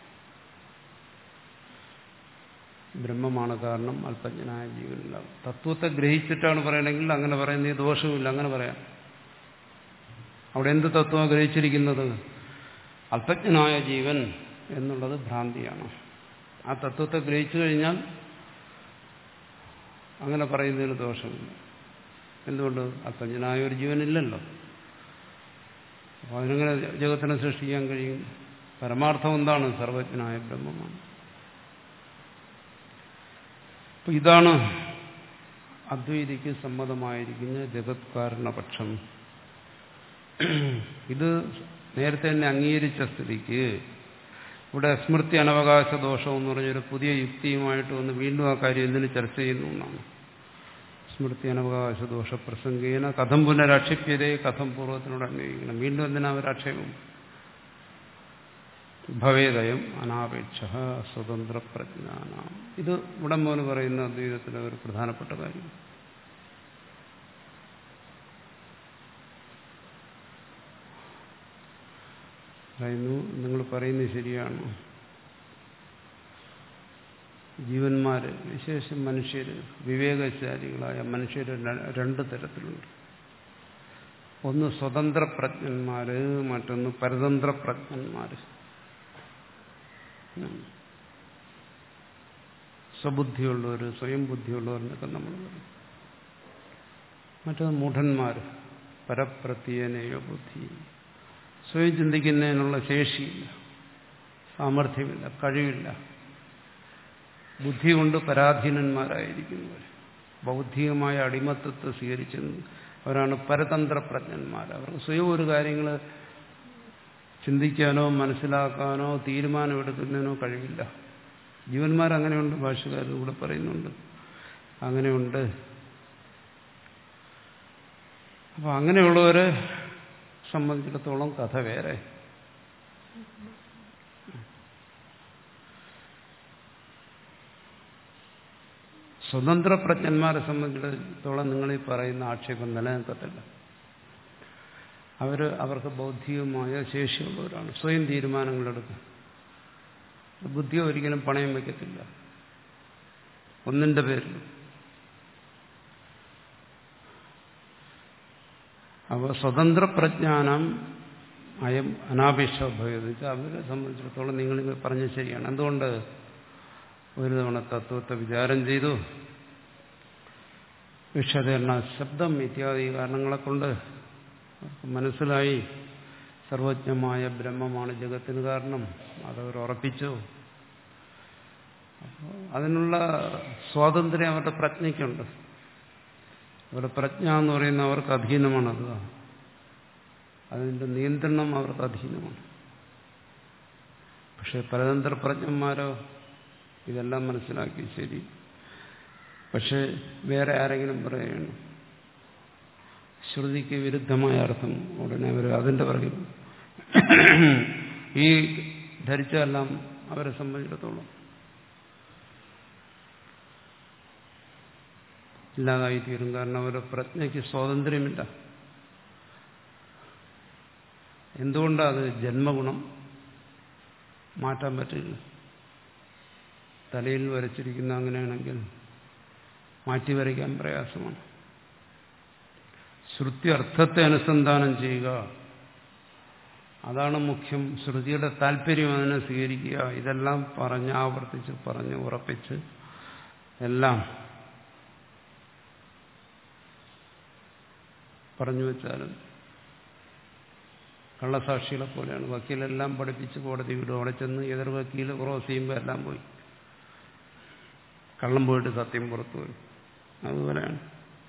ബ്രഹ്മമാണ് കാരണം, അല്പജ്ഞനായ ജീവനില്ല. തത്വത്തെ ഗ്രഹിച്ചിട്ടാണ് പറയണമെങ്കിൽ അങ്ങനെ പറയുന്നത് ദോഷവുമില്ല, അങ്ങനെ പറയാം. അവിടെ എന്ത് തത്വമാണ് ഗ്രഹിച്ചിരിക്കുന്നത്? അല്പജ്ഞനായ ജീവൻ എന്നുള്ളത് ഭ്രാന്തിയാണ്. ആ തത്വത്തെ ഗ്രഹിച്ചു കഴിഞ്ഞാൽ അങ്ങനെ പറയുന്നതിന് ദോഷമില്ല. എന്തുകൊണ്ട്? അല്പജ്ഞനായ ഒരു ജീവനില്ലല്ലോ. അപ്പോൾ അതിനെങ്ങനെ ജഗത്തിനെ സൃഷ്ടിക്കാൻ കഴിയും? പരമാർത്ഥം എന്താണ്? സർവജ്ഞനായ ബ്രഹ്മമാണ്. അപ്പോൾ ഇതാണ് അദ്വൈതിക്ക് സമ്മതമായിരിക്കുന്ന ജഗത് കാരണപക്ഷം. ഇത് നേരത്തെ തന്നെ അംഗീകരിച്ച സ്ഥിതിക്ക് ഇവിടെ സ്മൃതി അനവകാശ ദോഷം എന്ന് പറഞ്ഞൊരു പുതിയ യുക്തിയുമായിട്ട് വന്ന് വീണ്ടും ആ കാര്യം എന്തിന് ചർച്ച ചെയ്യുന്നു എന്നാണ്. സ്മൃതി അനവകാശ ദോഷ പ്രസംഗേന കഥം പുനരാക്ഷിപ്യതേ, കഥം പൂർവ്വത്തിനോട് അന്വയിക്കണം. വീണ്ടും എന്തിനാ അവരാക്ഷേപം? ഭവേദയം അനാപേക്ഷ സ്വതന്ത്ര പ്രജ്ഞാനാം. ഇത് ഇവിടെ മോന് പറയുന്ന അദ്വൈതത്തിലെ ഒരു പ്രധാനപ്പെട്ട കാര്യം. പറയുന്നു, നിങ്ങൾ പറയുന്നത് ശരിയാണ്. ജീവന്മാര്, വിശേഷം മനുഷ്യര്, വിവേകശാലികളായ മനുഷ്യര് രണ്ട് തരത്തിലുണ്ട്. ഒന്ന് സ്വതന്ത്ര പ്രജ്ഞന്മാര്, മറ്റൊന്ന് പരതന്ത്ര പ്രജ്ഞന്മാര്. സ്വബുദ്ധിയുള്ളവർ, സ്വയം ബുദ്ധിയുള്ളവർ എന്നൊക്കെ നമ്മൾ പറയും. മറ്റൊന്ന് മൂഢന്മാര്, പരപ്രത്യനേയ ബുദ്ധി. സ്വയം ചിന്തിക്കുന്നതിനുള്ള ശേഷിയില്ല, സാമർഥ്യമില്ല, കഴിവില്ല. ബുദ്ധി കൊണ്ട് പരാധീനന്മാരായിരിക്കുന്നവർ, ബൗദ്ധികമായ അടിമത്തത്തെ സ്വീകരിച്ചു അവരാണ് പരതന്ത്ര പ്രജ്ഞന്മാർ. അവർക്ക് സ്വയം ഒരു കാര്യങ്ങൾ ചിന്തിക്കാനോ മനസ്സിലാക്കാനോ തീരുമാനമെടുക്കുന്നതിനോ കഴിവില്ല. ജീവന്മാരങ്ങനെയുണ്ട്, ഭാഷ്യകാരൻ കൂടെ പറയുന്നുണ്ട്, അങ്ങനെയുണ്ട്. അപ്പം അങ്ങനെയുള്ളവരെ സംബന്ധിച്ചിടത്തോളം കഥ വേറെ. സ്വതന്ത്ര പ്രജ്ഞന്മാരെ സംബന്ധിച്ചിടത്തോളം നിങ്ങൾ ഈ പറയുന്ന ആക്ഷേപം നിലനിൽക്കത്തില്ല. അവർ അവർക്ക് ബൗദ്ധികമായ ശേഷിയുള്ളവരാണ്, സ്വയം തീരുമാനങ്ങളെടുക്കും. ബുദ്ധി ഒരിക്കലും പണയം വയ്ക്കത്തില്ല ഒന്നിന്റെ പേരിൽ. അപ്പോൾ സ്വതന്ത്ര പ്രജ്ഞാനം അയം അനാപേക്ഷ ഉപയോഗിച്ച് അവരെ സംബന്ധിച്ചിടത്തോളം നിങ്ങൾ പറഞ്ഞത് ശരിയാണ്. എന്തുകൊണ്ട്? ഒരു തവണ തത്വത്തെ വിചാരം ചെയ്തു, വിഷതരണ ശബ്ദം ഇത്യാദി കാരണങ്ങളെ കൊണ്ട് മനസ്സിലായി സർവജ്ഞമായ ബ്രഹ്മമാണ് ജഗത്തിന് കാരണം. അതവർ ഉറപ്പിച്ചു. അപ്പോൾ അതിനുള്ള സ്വാതന്ത്ര്യം അവരുടെ പ്രജ്ഞയ്ക്കുണ്ട്. അവരുടെ പ്രജ്ഞ എന്ന് പറയുന്ന അവർക്ക് അധീനമാണത്. അതിൻ്റെ നിയന്ത്രണം അവർക്ക് അധീനമാണ്. പക്ഷെ പരതന്ത്ര പ്രജ്ഞന്മാരോ ഇതെല്ലാം മനസ്സിലാക്കി, ശരി, പക്ഷെ വേറെ ആരെങ്കിലും പറയുകയാണ് ശ്രുതിക്ക് വിരുദ്ധമായ അർത്ഥം, ഉടനെ അവർ അതിൻ്റെ പറയും. ഈ ധരിച്ചെല്ലാം അവരെ സംബന്ധിച്ചിടത്തോളം ഇല്ലാതായിത്തീരും. കാരണം അവരുടെ പ്രജ്ഞയ്ക്ക് സ്വാതന്ത്ര്യമില്ല. എന്തുകൊണ്ടത്? ജന്മഗുണം മാറ്റാൻ പറ്റില്ല. തലയിൽ വരച്ചിരിക്കുന്ന അങ്ങനെയാണെങ്കിൽ മാറ്റി വരയ്ക്കാൻ പ്രയാസമാണ്. ശ്രുതി അർത്ഥത്തെ അനുസന്ധാനം ചെയ്യുക, അതാണ് മുഖ്യം. ശ്രുതിയുടെ താല്പര്യം അതിനെ സ്വീകരിക്കുക. ഇതെല്ലാം പറഞ്ഞ് ആവർത്തിച്ച് പറഞ്ഞ് ഉറപ്പിച്ച് എല്ലാം പറഞ്ഞു വെച്ചാലും കള്ളസാക്ഷികളെ പോലെയാണ്. വക്കീലെല്ലാം പഠിപ്പിച്ച് കോടതി വിടും. അവിടെ ചെന്ന് എതിർ വക്കീൽ ക്രോസ് ചെയ്യുമ്പോൾ എല്ലാം പോയി, കള്ളം പോയിട്ട് സത്യം പുറത്തു പോയി. അതുപോലെയാണ്.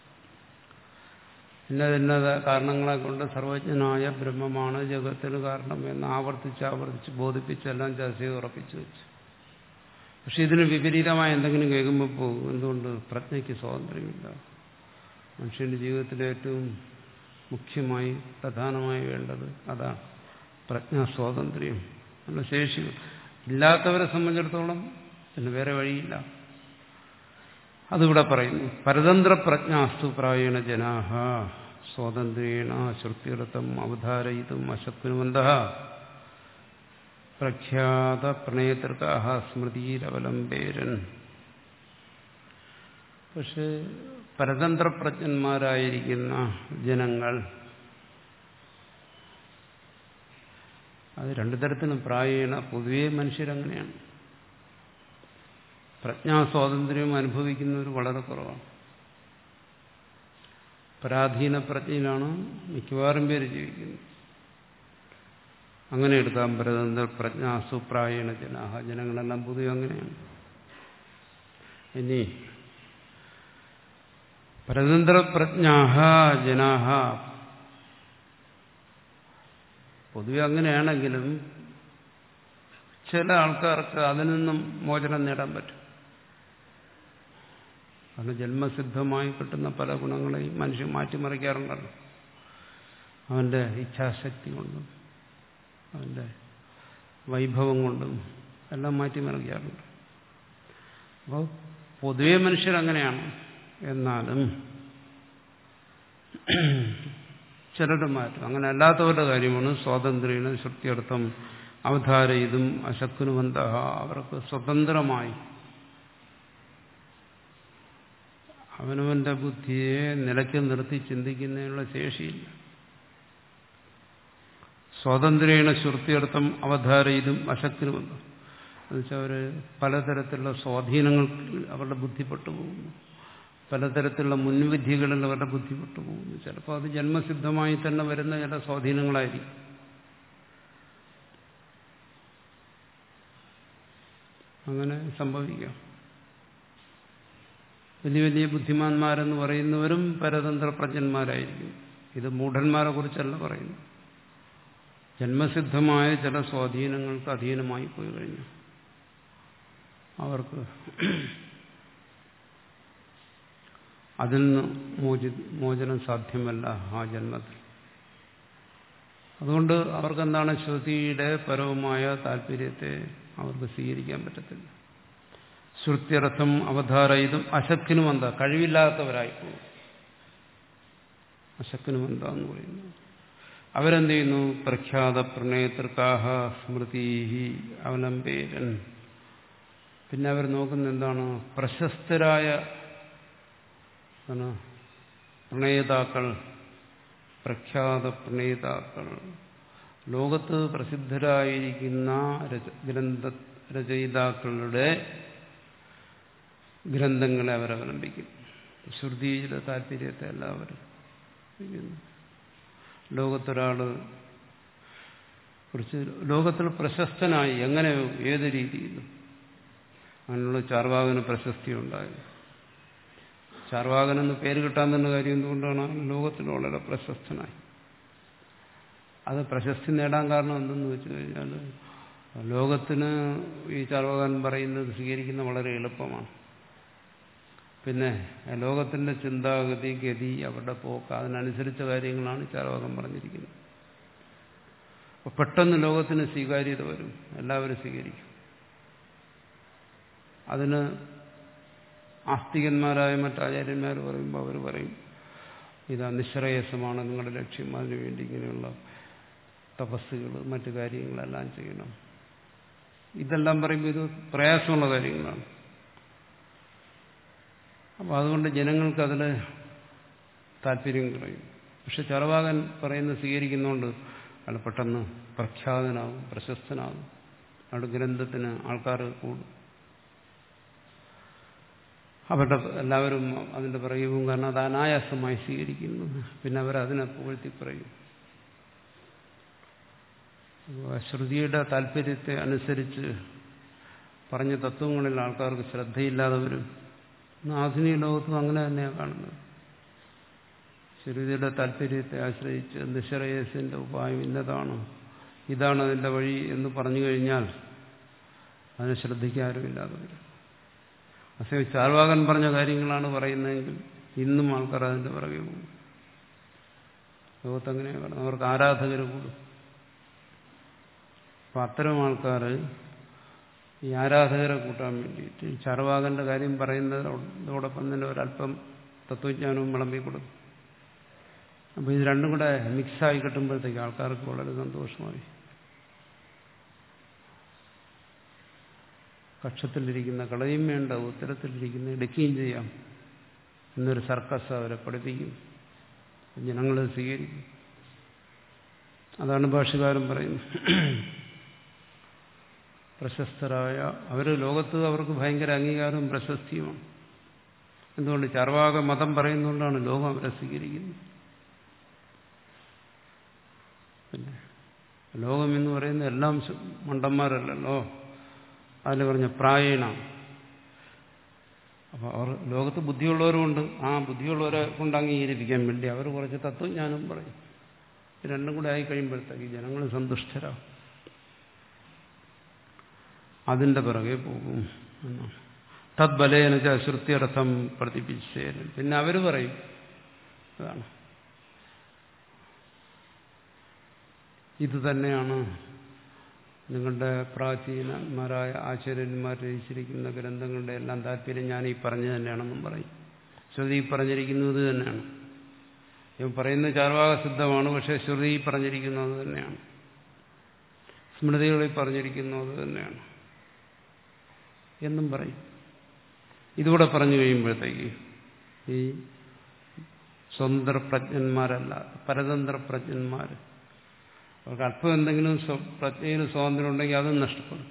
ഇന്നതിന്നത കാരണങ്ങളെ കൊണ്ട് സർവജ്ഞനായ ബ്രഹ്മമാണ് ജഗത്തിന് കാരണം എന്ന് ആവർത്തിച്ച് ആവർത്തിച്ച് ബോധിപ്പിച്ചെല്ലാം ചർച്ച ചെയ്ത് ഉറപ്പിച്ചു വെച്ചു. പക്ഷെ ഇതിന് വിപരീതമായ എന്തെങ്കിലും കേൾക്കുമ്പോൾ പോകും. എന്തുകൊണ്ട്? പ്രജ്ഞയ്ക്ക് സ്വാതന്ത്ര്യമില്ല. മനുഷ്യന്റെ ജീവിതത്തിലെ ഏറ്റവും മുഖ്യമായി പ്രധാനമായി വേണ്ടത് അതാണ്, പ്രജ്ഞാസ്വാതന്ത്ര്യം. നല്ല ശേഷി ഇല്ലാത്തവരെ സംബന്ധിച്ചിടത്തോളം പിന്നെ വേറെ വഴിയില്ല. അതിവിടെ പറയുന്നു. പരതന്ത്ര പ്രജ്ഞാസ്തു പ്രായേണ ജനാഹ സ്വാതന്ത്ര്യേണ ശ്രുത്യർത്ഥം അവധാരയിതും അശക്നുവന്തഃ പ്രഖ്യാത പ്രണേതൃകാഹ സ്മൃതിരവലംബേരൻ. പക്ഷെ പരതന്ത്രപ്രജ്ഞന്മാരായിരിക്കുന്ന ജനങ്ങൾ അത് രണ്ടു തരത്തിലും പ്രായേണ പൊതുവേ മനുഷ്യരങ്ങനെയാണ്. പ്രജ്ഞാസ്വാതന്ത്ര്യം അനുഭവിക്കുന്നവർ വളരെ കുറവാണ്. പരാധീന പ്രജ്ഞയിലാണ് മിക്കവാറും പേര് ജീവിക്കുന്നത്. അങ്ങനെ എടുക്കാം. പരതന്ത്ര പ്രജ്ഞാസു പ്രായേണ ജനാഹ, ജനങ്ങളെല്ലാം പൊതുവെ അങ്ങനെയാണ്. ഇനി പരതന്ത്ര പ്രജ്ഞാഹ ജനാഹ പൊതുവെ അങ്ങനെയാണെങ്കിലും ചില ആൾക്കാർക്ക് അതിൽ നിന്നും മോചനം നേടാൻ പറ്റും. കാരണം ജന്മസിദ്ധമായി കിട്ടുന്ന പല ഗുണങ്ങളെയും മനുഷ്യൻ മാറ്റിമറിക്കാറുണ്ടല്ലോ. അവന്റെ ഇച്ഛാശക്തി കൊണ്ടും അവന്റെ വൈഭവം കൊണ്ടും എല്ലാം മാറ്റിമറിക്കാറുണ്ട്. അപ്പോൾ പൊതുവെ മനുഷ്യരങ്ങനെയാണ്. എന്നാലും ചിലരുടെ മാറ്റം. അങ്ങനെ അല്ലാത്തവരുടെ കാര്യമാണ് സ്വാതന്ത്ര്യം ശ്രുത്യർത്ഥം അവധാരയിതും അശക്നുവന്തഃ. അവർക്ക് സ്വതന്ത്രമായി അവനവന്റെ ബുദ്ധിയെ നിലയ്ക്ക് നിർത്തി ചിന്തിക്കുന്നതിനുള്ള ശേഷിയില്ല. സ്വാതന്ത്ര്യേണ ശ്രുത്യർത്ഥം അവധാരയിതും അശക്നുവന്തഃ എന്നുവെച്ചാൽ അവർ പലതരത്തിലുള്ള സ്വാധീനങ്ങൾ അവരുടെ ബുദ്ധിപ്പെട്ടു പോകുന്നു. പലതരത്തിലുള്ള മുൻവിധികളിൽ അവരുടെ ബുദ്ധിപ്പെട്ടു പോകുന്നു. ചിലപ്പോൾ അത് ജന്മസിദ്ധമായി തന്നെ വരുന്ന ചില സ്വാധീനങ്ങളായിരിക്കും. അങ്ങനെ സംഭവിക്കാം. വലിയ വലിയ ബുദ്ധിമാന്മാരെന്ന് പറയുന്നവരും പരതന്ത്ര പ്രജ്ഞന്മാരായിരിക്കും. ഇത് മൂഢന്മാരെ കുറിച്ചല്ല പറയുന്നു. ജന്മസിദ്ധമായ ചില സ്വാധീനങ്ങൾക്ക് അധീനമായി പോയി കഴിഞ്ഞു അവർക്ക് അതിൽ നിന്ന് മോചി മോചനം സാധ്യമല്ല ആ ജന്മത്തിൽ. അതുകൊണ്ട് അവർക്കെന്താണ് ശ്രുതിയുടെ പരവുമായ താല്പര്യത്തെ അവർക്ക് സ്വീകരിക്കാൻ പറ്റത്തില്ല. ശ്രുത്യർത്ഥം അവധാരയിതും അശക്നുവന്ത, കഴിവില്ലാത്തവരായിപ്പോകും. അശക്നുവന്ത എന്ന് പറയുന്നു. അവരെന്ത് ചെയ്യുന്നു? പ്രഖ്യാത പ്രണേതൃകാഹ സ്മൃതി അവലംബേരൻ. പിന്നെ അവർ നോക്കുന്ന എന്താണ്? പ്രശസ്തരായ പ്രണേതാക്കൾ, പ്രഖ്യാത പ്രണേതാക്കൾ, ലോകത്ത് പ്രസിദ്ധരായിരിക്കുന്ന ഗ്രന്ഥ രചയിതാക്കളുടെ ഗ്രന്ഥങ്ങളെ അവരവലംബിക്കും. ശ്രുതിയുടെ താല്പര്യത്തെ എല്ലാവരും ലോകത്തൊരാള് കുറിച്ച് ലോകത്തിൽ പ്രശസ്തനായി എങ്ങനെയോ ഏത് രീതിയിലും അങ്ങനെയുള്ള ചാർവാകന് പ്രശസ്തി ഉണ്ടായി. ചാർവാകനെന്ന് പേര് കിട്ടാൻ തന്നെ കാര്യം എന്തുകൊണ്ടാണ്? ലോകത്തിൽ വളരെ പ്രശസ്തനായി. അത് പ്രശസ്തി നേടാൻ കാരണം എന്തെന്ന് വെച്ച് കഴിഞ്ഞാൽ ലോകത്തിന് ഈ ചാർവാകൻ പറയുന്നത് സ്വീകരിക്കുന്ന വളരെ എളുപ്പമാണ്. പിന്നെ ലോകത്തിന്റെ ചിന്താഗതി, ഗതി, അവരുടെ പോക്ക്, അതിനനുസരിച്ച കാര്യങ്ങളാണ് ചാർവാകൻ പറഞ്ഞിരിക്കുന്നത്. അപ്പോൾ പെട്ടെന്ന് ലോകത്തിന് സ്വീകാര്യത വരും, എല്ലാവരും സ്വീകരിക്കും. അതിന് ആസ്തികന്മാരായ മറ്റാചാര്യന്മാർ പറയുമ്പോൾ അവർ പറയും ഇത് നിശ്രേയസമാണ് നിങ്ങളുടെ ലക്ഷ്യം, അതിനുവേണ്ടി ഇങ്ങനെയുള്ള തപസ്സുകൾ മറ്റു കാര്യങ്ങളെല്ലാം ചെയ്യണം. ഇതെല്ലാം പറയുമ്പോൾ ഇത് പ്രയാസമുള്ള കാര്യങ്ങളാണ്. അപ്പോൾ അതുകൊണ്ട് ജനങ്ങൾക്ക് അതിൽ താല്പര്യം കുറയും. പക്ഷെ ചാർവാകൻ പറയുന്നത് സ്വീകരിക്കുന്നതുകൊണ്ട് അയാൾ പെട്ടെന്ന് പ്രഖ്യാതനാകും, പ്രശസ്തനാകും. അയാളുടെ ഗ്രന്ഥത്തിന് ആൾക്കാർ കൂടും. അവരുടെ എല്ലാവരും അതിൻ്റെ പറയുകയും കാരണം അത് അനായാസമായി സ്വീകരിക്കുന്നു. പിന്നെ അവരതിനെ പുകഴ്ത്തി പറയും. ശ്രുതിയുടെ താല്പര്യത്തെ അനുസരിച്ച് പറഞ്ഞ തത്വങ്ങളിൽ ആൾക്കാർക്ക് ശ്രദ്ധയില്ലാതെ വരും. ആധുനിക ലോകത്തും അങ്ങനെ തന്നെയാണ് കാണുന്നത്. ശ്രുതിയുടെ താല്പര്യത്തെ ആശ്രയിച്ച് നിശ്രേയസിന്റെ ഉപായം ഇന്നതാണ്, ഇതാണ് അതിൻ്റെ വഴി എന്ന് പറഞ്ഞു കഴിഞ്ഞാൽ അതിനെ ശ്രദ്ധിക്കാറുമില്ലാതെ വരും. പക്ഷേ ചാർവാകൻ പറഞ്ഞ കാര്യങ്ങളാണ് പറയുന്നതെങ്കിൽ ഇന്നും ആൾക്കാർ അതിൻ്റെ പുറകെ പോകും. ലോകത്തങ്ങനെയാണ് കാണുന്നത്. അവർക്ക് ആരാധകർ കൂടും. അപ്പം അത്തരം ആൾക്കാർ ഈ ആരാധകരെ കൂട്ടാൻ വേണ്ടിയിട്ട് ചാർവാകന്റെ കാര്യം പറയുന്നതോടൊപ്പം തന്നെ ഒരല്പം തത്വജ്ഞാനവും വിളമ്പി കൊടുക്കും. അപ്പോൾ ഇത് രണ്ടും കൂടെ മിക്സായി കിട്ടുമ്പോഴത്തേക്ക് ആൾക്കാർക്ക് വളരെ സന്തോഷമായി. കക്ഷത്തിലിരിക്കുന്ന കളയും വേണ്ട, ഉത്തരത്തിലിരിക്കുന്ന എടുക്കുകയും ചെയ്യാം എന്നൊരു സർക്കസ് അവരെ പഠിപ്പിക്കും. ജനങ്ങളത് സ്വീകരിക്കും. അതാണ് ഭാഷ്യകാരൻ പറയുന്നത്. പ്രശസ്തരായ അവർ ലോകത്ത് അവർക്ക് ഭയങ്കര അംഗീകാരവും പ്രശസ്തിയുമാണ്. എന്തുകൊണ്ട്? ചാർവാക മതം പറയുന്നതുകൊണ്ടാണ് ലോകം അവരെ സ്വീകരിക്കുന്നത്. പിന്നെ ലോകം എന്ന് പറയുന്ന എല്ലാം മണ്ടന്മാരല്ലല്ലോ. അതിൽ പറഞ്ഞ പ്രായണ. അപ്പോൾ അവർ ലോകത്ത് ബുദ്ധിയുള്ളവരുമുണ്ട്. ആ ബുദ്ധിയുള്ളവരെ കൊണ്ട് അംഗീകരിപ്പിക്കാൻ വേണ്ടി അവർ കുറച്ച് തത്വജ്ഞാനം പറയും. രണ്ടും കൂടെ ആയി കഴിയുമ്പോഴത്തേക്ക് ജനങ്ങൾ സന്തുഷ്ടരാകും. അതിന്റെ പിറകെ പോകും എന്നാണ്. തദ്ബലേന ച ശ്രുത്യർത്ഥം പ്രതിപിച്ചേരും. പിന്നെ അവർ പറയും അതാണ് ഇത് തന്നെയാണ് നിങ്ങളുടെ പ്രാചീനന്മാരായ ആചാര്യന്മാർ രചിച്ചിരിക്കുന്ന ഗ്രന്ഥങ്ങളുടെ എല്ലാം താല്പര്യം ഞാൻ ഈ പറഞ്ഞു തന്നെയാണെന്നും പറയും. ശ്രുതി പറഞ്ഞിരിക്കുന്നത് തന്നെയാണ്. ഇവ പറയുന്ന ചാർവാക സിദ്ധമാണ്. പക്ഷേ ശ്രുതി പറഞ്ഞിരിക്കുന്നത് തന്നെയാണ്, സ്മൃതികളിൽ പറഞ്ഞിരിക്കുന്നത് തന്നെയാണ് എന്നും പറയും. ഇതുകൂടെ പറഞ്ഞു കഴിയുമ്പോഴത്തേക്ക് ഈ സ്വതന്ത്ര പ്രജ്ഞന്മാരല്ല, പരതന്ത്ര പ്രജ്ഞന്മാർ, അവർക്ക് അല്പം എന്തെങ്കിലും പ്രജ്ഞയിൽ സ്വാതന്ത്ര്യം ഉണ്ടെങ്കിൽ അതും നഷ്ടപ്പെടും.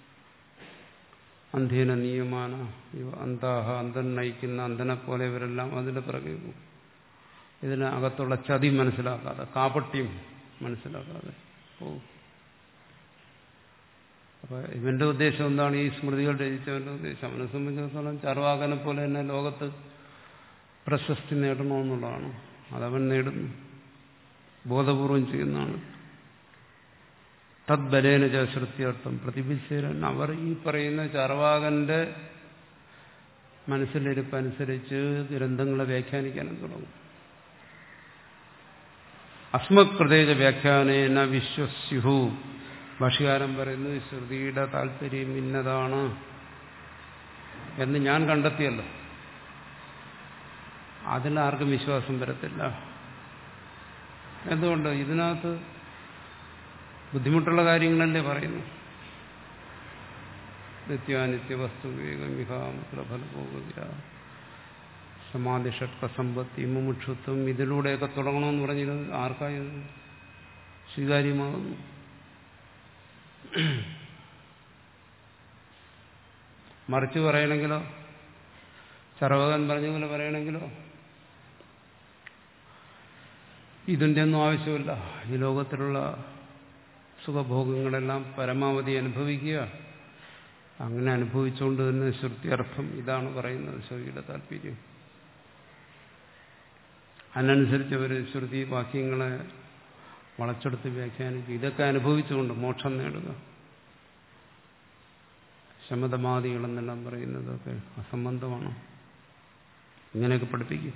അന്ധീന നിയമാന അന്താഹ, അന്ധൻ നയിക്കുന്ന അന്ധനെ പോലെ ഇവരെല്ലാം അതിൻ്റെ പിറകെ പോകും. ഇതിനകത്തുള്ള ചതി മനസ്സിലാക്കാതെ, കാപട്യം മനസ്സിലാക്കാതെ പോകും. അപ്പോൾ ഇവന്റെ ഉദ്ദേശം എന്താണ്? ഈ സ്മൃതികൾ രചിച്ചവന്റെ ഉദ്ദേശം അവനെ സംബന്ധിച്ചിടത്തോളം ചാർവാകനെ പോലെ തന്നെ ലോകത്ത് പ്രശസ്തി നേടണമെന്നുള്ളതാണ്. അതവൻ നേടുന്നു, ബോധപൂർവം ചെയ്യുന്നതാണ്. തദ്ബലേന ച ശ്രുത്യർത്ഥം പ്രതിപിച്ചേരൻ. അവർ ഈ പറയുന്ന ചാർവാകന്റെ മനസ്സിലിരിപ്പനുസരിച്ച് ഗ്രന്ഥങ്ങളെ വ്യാഖ്യാനിക്കാനും തുടങ്ങും. അസ്മത്കൃതേജ വ്യാഖ്യാനേന വിശ്വസ്യുഹു. ഭാഷ്യകാരൻ പറയുന്നത് ശ്രുതിയുടെ താല്പര്യം ഇന്നതാണ് എന്ന് ഞാൻ കണ്ടെത്തിയല്ലോ, അതിലാർക്കും വിശ്വാസം വരത്തില്ല. എന്തുകൊണ്ട്? ഇതിനകത്ത് ബുദ്ധിമുട്ടുള്ള കാര്യങ്ങളല്ലേ പറയുന്നു. നിത്യാനിത്യ വസ്തു വിവേകം വിഹാമുദ്രഫലഭോഗ സമാധി ഷട്ക സമ്പത്തി മുമുക്ഷുത്വം ഇതിലൂടെയൊക്കെ തുടങ്ങണമെന്ന് പറഞ്ഞത് ആർക്കായത് സ്വീകാര്യമാകുന്നു? മറിച്ച് പറയണമെങ്കിലോ, ചാർവാകൻ പറഞ്ഞ പോലെ പറയണമെങ്കിലോ ഇതിൻ്റെ ഒന്നും ആവശ്യമില്ല. ഈ ലോകത്തിലുള്ള സുഖഭോഗങ്ങളെല്ലാം പരമാവധി അനുഭവിക്കുക, അങ്ങനെ അനുഭവിച്ചുകൊണ്ട് തന്നെ ശ്രുതി അർത്ഥം ഇതാണ് പറയുന്നത് ശ്രുതിയുടെ താല്പര്യം. അതിനനുസരിച്ച് അവർ ശ്രുതി വാക്യങ്ങളെ വളച്ചെടുത്ത് വ്യാഖ്യാനിക്കും. ഇതൊക്കെ അനുഭവിച്ചുകൊണ്ട് മോക്ഷം നേടുക. ശമതമാദികളെന്നെല്ലാം പറയുന്നതൊക്കെ അസംബന്ധമാണ്. ഇങ്ങനെയൊക്കെ പഠിപ്പിക്കും.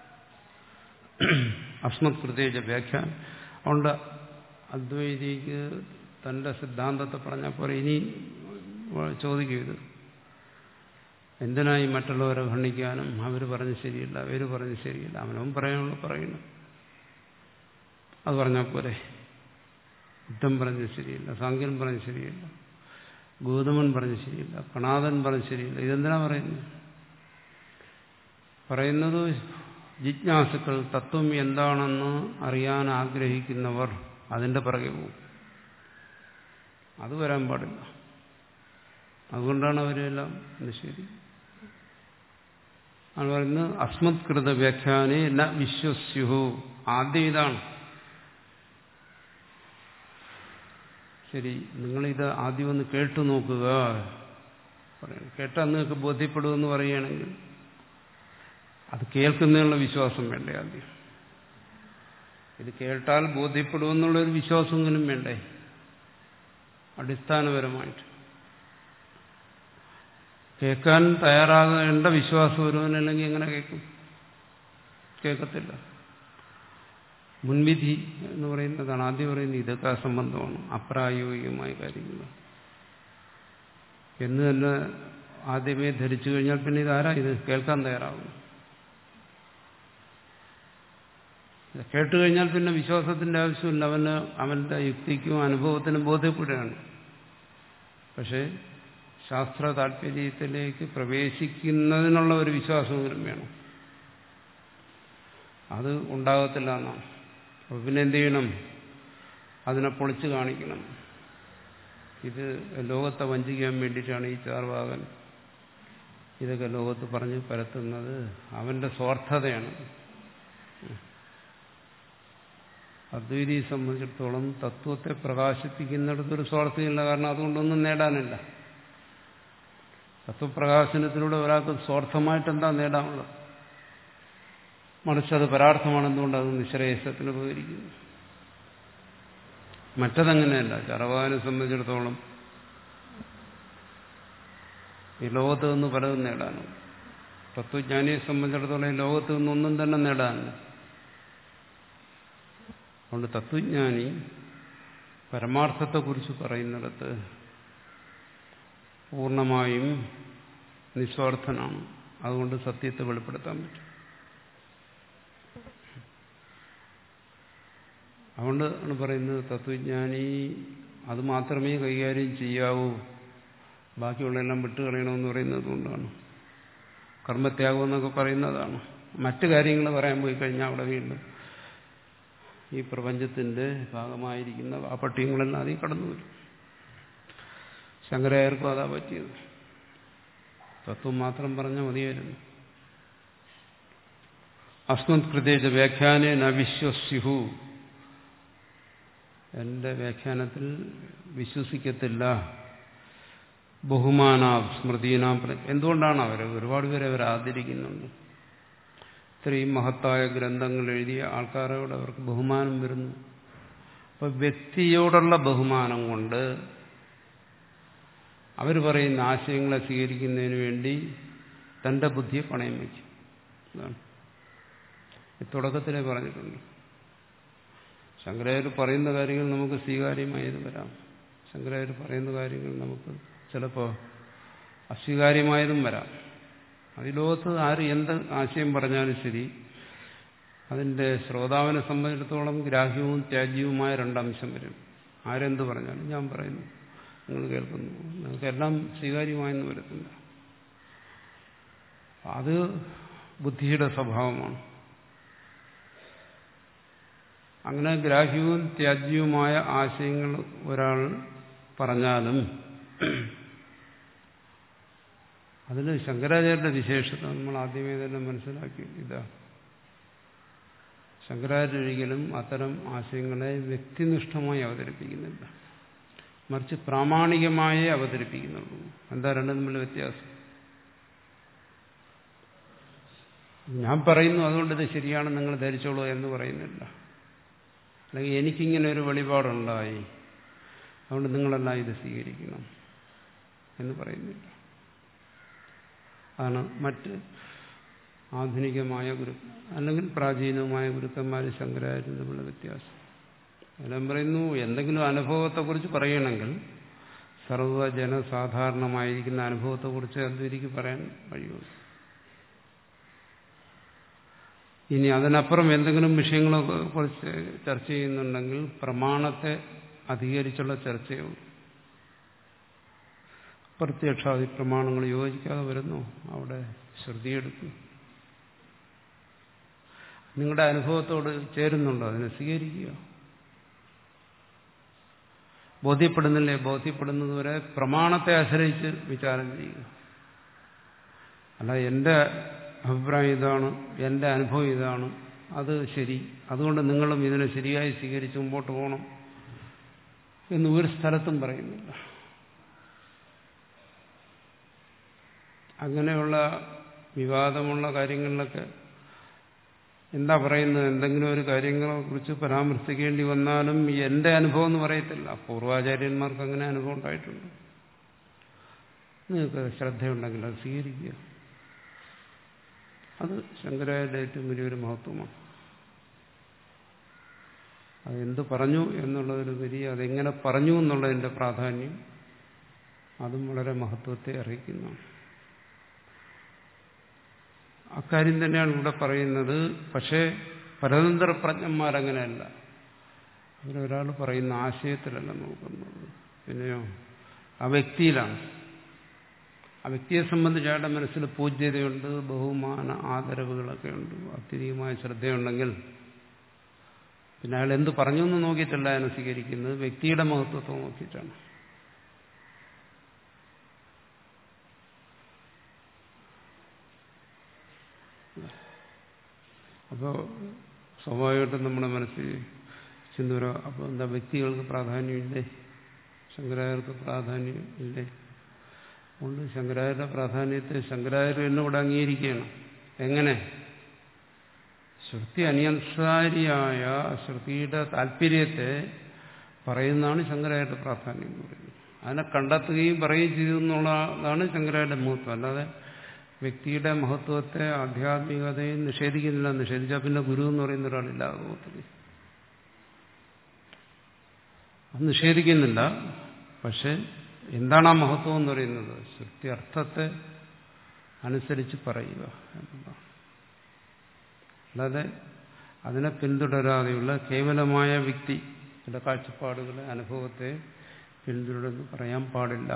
അസ്മത് കൃതേജ വ്യാഖ്യാനം. അതുകൊണ്ട് അദ്വൈതിക്ക് തന്റെ സിദ്ധാന്തത്തെ പറഞ്ഞാൽ പോലെ ഇനി ചോദിക്കും, ഇത് എന്തിനായി മറ്റുള്ളവരെ ഖണ്ഡിക്കാനും അവർ പറഞ്ഞ് ശരിയില്ല അവർ പറഞ്ഞ് ശരിയില്ല, അവനവൻ പറയാനുള്ള പറയണം. അത് പറഞ്ഞാൽ പോരെ. ബുദ്ധൻ പറഞ്ഞ് ശരിയില്ല, സാങ്കൻ പറഞ്ഞ് ശരിയില്ല, ഗൗതമൻ പറഞ്ഞ് ശരിയില്ല, കണാദൻ പറഞ്ഞ് ശരിയില്ല. ഇതെന്തിനാ പറയുന്നത്? പറയുന്നത് ജിജ്ഞാസുക്കൾ തത്വം എന്താണെന്ന് അറിയാൻ ആഗ്രഹിക്കുന്നവർ അതിന്റെ പിറകെ പോകും. അത് വരാൻ പാടില്ല. അതുകൊണ്ടാണ് അവരെല്ലാം ശരി. അത് പറയുന്നത് അസ്മത്കൃത വ്യാഖ്യാനേ ന വിശ്വസ്യുഹു. ആദ്യം ഇതാണ്. ശരി, നിങ്ങളിത് ആദ്യം ഒന്ന് കേട്ടു നോക്കുക. കേട്ടാൽ നിങ്ങൾക്ക് ബോധ്യപ്പെടുമെന്ന് പറയുകയാണെങ്കിൽ അത് കേൾക്കുന്നതിനുള്ള വിശ്വാസം വേണ്ടേ? ആദ്യം ഇത് കേട്ടാൽ ബോധ്യപ്പെടുമെന്നുള്ളൊരു വിശ്വാസമെങ്കിലും വേണ്ടേ അടിസ്ഥാനപരമായിട്ട്? കേൾക്കാൻ തയ്യാറാകേണ്ട വിശ്വാസം ഒരുവനല്ലെങ്കിൽ എങ്ങനെ കേൾക്കും? കേൾക്കത്തില്ല. മുൻവിധി എന്ന് പറയുന്നതാണ് ആദ്യം പറയുന്നത്. ഇതൊക്കെ അസംബന്ധമാണ്, അപ്രായോഗികമായ കാര്യങ്ങൾ എന്ന് തന്നെ ആദ്യമേ ധരിച്ചു കഴിഞ്ഞാൽ പിന്നെ ഇതാരാ ഇത് കേൾക്കാൻ തയ്യാറാവും? കേട്ടുകഴിഞ്ഞാൽ പിന്നെ വിശ്വാസത്തിന്റെ ആവശ്യമില്ല. അവന് അവന്റെ യുക്തിക്കും അനുഭവത്തിനും ബോധ്യപ്പെടുകയാണ്. പക്ഷേ ശാസ്ത്ര താല്പര്യത്തിലേക്ക് പ്രവേശിക്കുന്നതിനുള്ള ഒരു വിശ്വാസമെങ്കിലും വേണം. അത് ഉണ്ടാകത്തില്ല എന്നാണ്. അപ്പോൾ പിന്നെ എന്ത് ചെയ്യണം? അതിനെ പൊളിച്ചു കാണിക്കണം. ഇത് ലോകത്തെ വഞ്ചിക്കാൻ വേണ്ടിയിട്ടാണ് ഈ ചാർവാകൻ ഇതൊക്കെ ലോകത്ത് പറഞ്ഞ് പരത്തുന്നത്. അവന്റെ സ്വാർത്ഥതയാണ്. അദ്വൈതിയെ സംബന്ധിച്ചിടത്തോളം തത്വത്തെ പ്രകാശിപ്പിക്കുന്നിടത്തൊരു സ്വാർത്ഥമില്ല. കാരണം അതുകൊണ്ടൊന്നും നേടാനില്ല. തത്വപ്രകാശനത്തിലൂടെ ഒരാൾക്ക് സ്വാർത്ഥമായിട്ട് എന്താ നേടാനുള്ളത്? മറിച്ച് അത് പരാർത്ഥമാണെന്നുകൊണ്ട് അത് നിശ്രേയസത്തിന് ഉപകരിക്കുന്നു. മറ്റതങ്ങനെയല്ല. ചാർവാകനെ സംബന്ധിച്ചിടത്തോളം ഈ ലോകത്ത് നിന്ന് പലതും നേടാനും, തത്വജ്ഞാനിയെ സംബന്ധിച്ചിടത്തോളം ഈ ലോകത്ത് നിന്നൊന്നും തന്നെ നേടാനില്ല. അതുകൊണ്ട് തത്വജ്ഞാനി പരമാർത്ഥത്തെക്കുറിച്ച് പറയുന്നിടത്ത് പൂർണ്ണമായും നിസ്വാർത്ഥനാണ്. അതുകൊണ്ട് സത്യത്തെ വെളിപ്പെടുത്താൻ പറ്റും. അതുകൊണ്ട് ആണ് പറയുന്നത് തത്വജ്ഞാനി അത് മാത്രമേ കൈകാര്യം ചെയ്യാവൂ, ബാക്കിയുള്ളതെല്ലാം വിട്ടുകളയണമെന്ന് പറയുന്നത് കൊണ്ടാണ്. കർമ്മത്യാഗം എന്നൊക്കെ പറയുന്നതാണ്. മറ്റു കാര്യങ്ങൾ പറയാൻ പോയി കഴിഞ്ഞാൽ അവിടെ വീണ്ടും ഈ പ്രപഞ്ചത്തിന്റെ ഭാഗമായിരിക്കുന്ന ആ പട്ടികങ്ങളെല്ലാം അതിൽ കടന്നു വരും. ശങ്കരാചാര്യർക്കും അതാ പറ്റിയത്. തത്വം മാത്രം പറഞ്ഞാൽ മതിയായിരുന്നു. അസ്മത് കൃതേജ വ്യാഖ്യാനേ ന വിശ്വസ്യുഹു. എന്റെ വ്യാഖ്യാനത്തിൽ വിശ്വസിക്കത്തില്ല. ബഹുമാനാ സ്മൃതീനാം. എന്തുകൊണ്ടാണ് അവർ ഒരുപാട് പേരെ അവർ ആദരിക്കുന്നുണ്ട്. ഇത്രയും മഹത്തായ ഗ്രന്ഥങ്ങൾ എഴുതിയ ആൾക്കാരോട് അവർക്ക് ബഹുമാനം വരുന്നു. അപ്പൊ വ്യക്തിയോടുള്ള ബഹുമാനം കൊണ്ട് അവർ പറയുന്ന ആശയങ്ങളെ സ്വീകരിക്കുന്നതിന് വേണ്ടി തന്റെ ബുദ്ധിയെ പണയം വയ്ക്കും. അതാണ് തുടക്കത്തിലേ പറഞ്ഞിട്ടുണ്ട്. ശങ്കരാചാര്യർ പറയുന്ന കാര്യങ്ങൾ നമുക്ക് സ്വീകാര്യമായത് വരാം. ശങ്കരാചാര്യർ പറയുന്ന കാര്യങ്ങൾ നമുക്ക് ചിലപ്പോൾ അസ്വീകാര്യമായതും വരാം. അത് ലോകത്ത് ആര് എന്ത് ആശയം പറഞ്ഞാലും ശരി, അതിന്റെ ശ്രോതാവിനെ സംബന്ധിച്ചിടത്തോളം ഗ്രാഹ്യവും ത്യാജ്യവുമായ രണ്ടംശം വരും. ആരെന്ത് പറഞ്ഞാലും ഞാൻ പറയുന്നു, നിങ്ങൾ കേൾക്കുന്നു, നിങ്ങൾക്കെല്ലാം സ്വീകാര്യമായെന്ന് വരത്തില്ല. അത് ബുദ്ധിയുടെ സ്വഭാവമാണ്. അങ്ങനെ ഗ്രാഹ്യവും ത്യാജ്യവുമായ ആശയങ്ങൾ ഒരാൾ പറഞ്ഞാലും അതിന് ശങ്കരാചാര്യരുടെ വിശേഷത നമ്മൾ ആദ്യമേ തന്നെ മനസ്സിലാക്കി. ഇതാ ശങ്കരാചാര്യ ഒരിക്കലും അത്തരം ആശയങ്ങളെ വ്യക്തിനിഷ്ഠമായി അവതരിപ്പിക്കുന്നില്ല. മറിച്ച് പ്രാമാണികമായേ അവതരിപ്പിക്കുന്നുള്ളൂ. എന്താ രണ്ടും തമ്മിൽ വ്യത്യാസം? ഞാൻ പറയുന്നു അതുകൊണ്ട് ഇത് ശരിയാണ് നിങ്ങൾ ധരിച്ചോളൂ എന്ന് പറയുന്നില്ല. അല്ലെങ്കിൽ എനിക്കിങ്ങനെ ഒരു വെളിപാടുണ്ടായി അതുകൊണ്ട് നിങ്ങളെല്ലാം ഇത് സ്വീകരിക്കണം എന്ന് പറയുന്നില്ല. അതാണ് മറ്റ് ആധുനികമായ ഗുരു അല്ലെങ്കിൽ പ്രാചീനമായ ഗുരുക്കന്മാർ ശങ്കരാചാര്യരും തമ്മിലുള്ള വ്യത്യാസം. ഞാൻ പറയുന്നു എന്തെങ്കിലും അനുഭവത്തെക്കുറിച്ച് പറയണമെങ്കിൽ സർവ്വജനസാധാരണമായിരിക്കുന്ന അനുഭവത്തെക്കുറിച്ച് അദ്വൈതിക്ക് പറയാൻ കഴിയുള്ളൂ. ഇനി അതിനപ്പുറം എന്തെങ്കിലും വിഷയങ്ങളെ കുറിച്ച് ചർച്ച ചെയ്യുന്നുണ്ടെങ്കിൽ പ്രമാണത്തെ അധികരിച്ചുള്ള ചർച്ചയുള്ളൂ. പ്രത്യക്ഷാദി പ്രമാണങ്ങൾ യോജിക്കാതെ വരുന്നു, അവിടെ ശ്രുതിയെടുക്കും. നിങ്ങളുടെ അനുഭവത്തോട് ചേരുന്നുണ്ടോ? അതിനെ സ്വീകരിക്കുക. ബോധ്യപ്പെടുന്നില്ലേ? ബോധ്യപ്പെടുന്നതുവരെ പ്രമാണത്തെ ആശ്രയിച്ച് വിചാരം ചെയ്യുക. അല്ല എൻ്റെ അഭിപ്രായം ഇതാണ്, എൻ്റെ അനുഭവം ഇതാണ്, അത് ശരി, അതുകൊണ്ട് നിങ്ങളും ഇതിനെ ശരിയായി സ്വീകരിച്ച് മുമ്പോട്ട് പോകണം എന്ന് ഒരു സ്ഥലത്തും പറയുന്നില്ല. അങ്ങനെയുള്ള വിവാദമുള്ള കാര്യങ്ങളിലൊക്കെ എന്താ പറയുന്നത്? എന്തെങ്കിലും ഒരു കാര്യങ്ങളെ കുറിച്ച് പരാമർശിക്കേണ്ടി വന്നാലും എൻ്റെ അനുഭവം എന്ന് പറയത്തില്ല. പൂർവാചാര്യന്മാർക്ക് അങ്ങനെ അനുഭവം ഉണ്ടായിട്ടുണ്ട്. നിങ്ങൾക്ക് ശ്രദ്ധയുണ്ടെങ്കിൽ അത് സ്വീകരിക്കുക. അത് ശങ്കരാചാര്യരുടെ ഏറ്റവും വലിയൊരു മഹത്വമാണ്. അതെന്ത് പറഞ്ഞു എന്നുള്ളതിലുപരി അതെങ്ങനെ പറഞ്ഞു എന്നുള്ളതിൻ്റെ പ്രാധാന്യം അതും വളരെ മഹത്വത്തെ അറിയിക്കുന്നതാണ്. അക്കാര്യം തന്നെയാണ് ഇവിടെ പറയുന്നത്. പക്ഷേ പരതന്ത്ര പ്രജ്ഞന്മാരങ്ങനെയല്ല. അവരൊരാൾ പറയുന്ന ആശയത്തിലല്ല നോക്കുന്നത്, പിന്നെയോ ആ വ്യക്തിയിലാണ്. ആ വ്യക്തിയെ സംബന്ധിച്ച് അയാളുടെ മനസ്സിൽ പൂജ്യതയുണ്ട്, ബഹുമാന ആദരവുകളൊക്കെ ഉണ്ട്, അത്യധികമായ ശ്രദ്ധയുണ്ടെങ്കിൽ പിന്നെ അയാൾ എന്ത് പറഞ്ഞു എന്ന് നോക്കിയിട്ടല്ല അതിനെ സ്വീകരിക്കുന്നത്, വ്യക്തിയുടെ മഹത്വത്തെ നോക്കിയിട്ടാണ്. അപ്പോൾ സ്വാഭാവികമായിട്ടും നമ്മുടെ മനസ്സിൽ ചിന്തവരോ അപ്പോൾ എന്താ വ്യക്തികൾക്ക് പ്രാധാന്യമില്ലേ, ശങ്കരാചാര്യർക്ക് പ്രാധാന്യം ഇല്ലേ? അതുകൊണ്ട് ശങ്കരാചാര്യ പ്രാധാന്യത്തെ ശങ്കരാചാര്യ എന്നോട് അംഗീകരിക്കുകയാണ്. എങ്ങനെ? ശ്രുതി അനിയൻസാരിയായ ശ്രുതിയുടെ താല്പര്യത്തെ പറയുന്നതാണ് ശങ്കരാചാര്യ പ്രാധാന്യം എന്ന് പറയുന്നത്. അതിനെ കണ്ടെത്തുകയും പറയുകയും ചെയ്തു എന്നുള്ളതാണ് ശങ്കരാചാര്യ മഹത്വം. അല്ലാതെ വ്യക്തിയുടെ മഹത്വത്തെ ആധ്യാത്മികതയും നിഷേധിക്കുന്നില്ല. നിഷേധിച്ചാൽ പിന്നെ ഗുരു എന്ന് പറയുന്ന ഒരാളില്ല ലോകത്തിൽ. അത് നിഷേധിക്കുന്നില്ല. പക്ഷെ എന്താണ് ആ മഹത്വം എന്ന് പറയുന്നത്? ശ്രുതി അർത്ഥത്തെ അനുസരിച്ച് പറയുക എന്നതാണ്. അല്ലാതെ അതിനെ പിന്തുടരാതെയുള്ള കേവലമായ വ്യക്തിയുടെ കാഴ്ചപ്പാടുകളെ അനുഭവത്തെ പിന്തുടർന്ന് പറയാൻ പാടില്ല.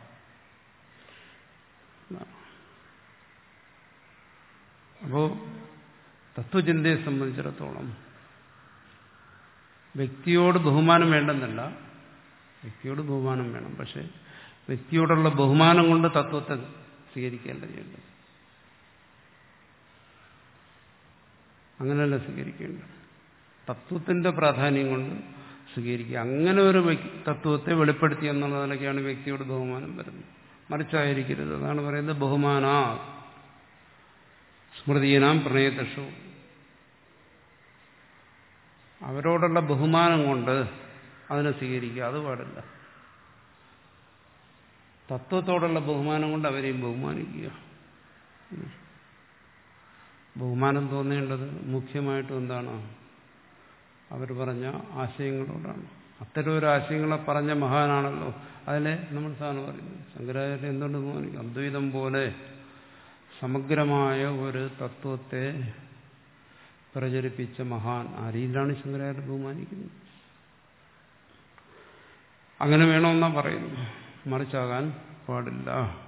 അപ്പോൾ തത്വചിന്തയെ സംബന്ധിച്ചിടത്തോളം വ്യക്തിയോട് ബഹുമാനം വേണ്ടെന്നല്ല, വ്യക്തിയോട് ബഹുമാനം വേണം. പക്ഷെ വ്യക്തിയോടുള്ള ബഹുമാനം കൊണ്ട് തത്വത്തെ സ്വീകരിക്കേണ്ടതുണ്ട്. അങ്ങനെയല്ല സ്വീകരിക്കേണ്ടത്. തത്വത്തിന്റെ പ്രാധാന്യം കൊണ്ട് സ്വീകരിക്കുക. അങ്ങനെ ഒരു തത്വത്തെ വെളിപ്പെടുത്തി എന്നുള്ള നിലയ്ക്കാണ് വ്യക്തിയോട് ബഹുമാനം വരുന്നത്. മറിച്ചായിരിക്കരുത്. അതാണ് പറയുന്നത് ബഹുമാനാ സ്മൃതിയനാം പ്രണയതഷു. അവരോടുള്ള ബഹുമാനം കൊണ്ട് അതിനെ സ്വീകരിക്കുക, അത് പാടില്ല. തത്വത്തോടുള്ള ബഹുമാനം കൊണ്ട് അവരെയും ബഹുമാനിക്കുക. ബഹുമാനം തോന്നേണ്ടത് മുഖ്യമായിട്ടും എന്താണ്? അവർ പറഞ്ഞ ആശയങ്ങളോടാണ്. അത്തരം ഒരു ആശയങ്ങളെ പറഞ്ഞ മഹാനാണല്ലോ. അതിലെ നമ്മൾ സാധനം പറയുന്നത് ശങ്കരാചാര്യ എന്തുകൊണ്ട് ബഹുമാനിക്കും? അദ്വൈതം പോലെ സമഗ്രമായ ഒരു തത്വത്തെ പ്രചരിപ്പിച്ച മഹാൻ ആ രീതിയിലാണ് ശങ്കരാചാര്യ ബഹുമാനിക്കുന്നത്. അങ്ങനെ വേണമെന്നാ പറയുന്നു, മറിച്ചാകാൻ പാടില്ല.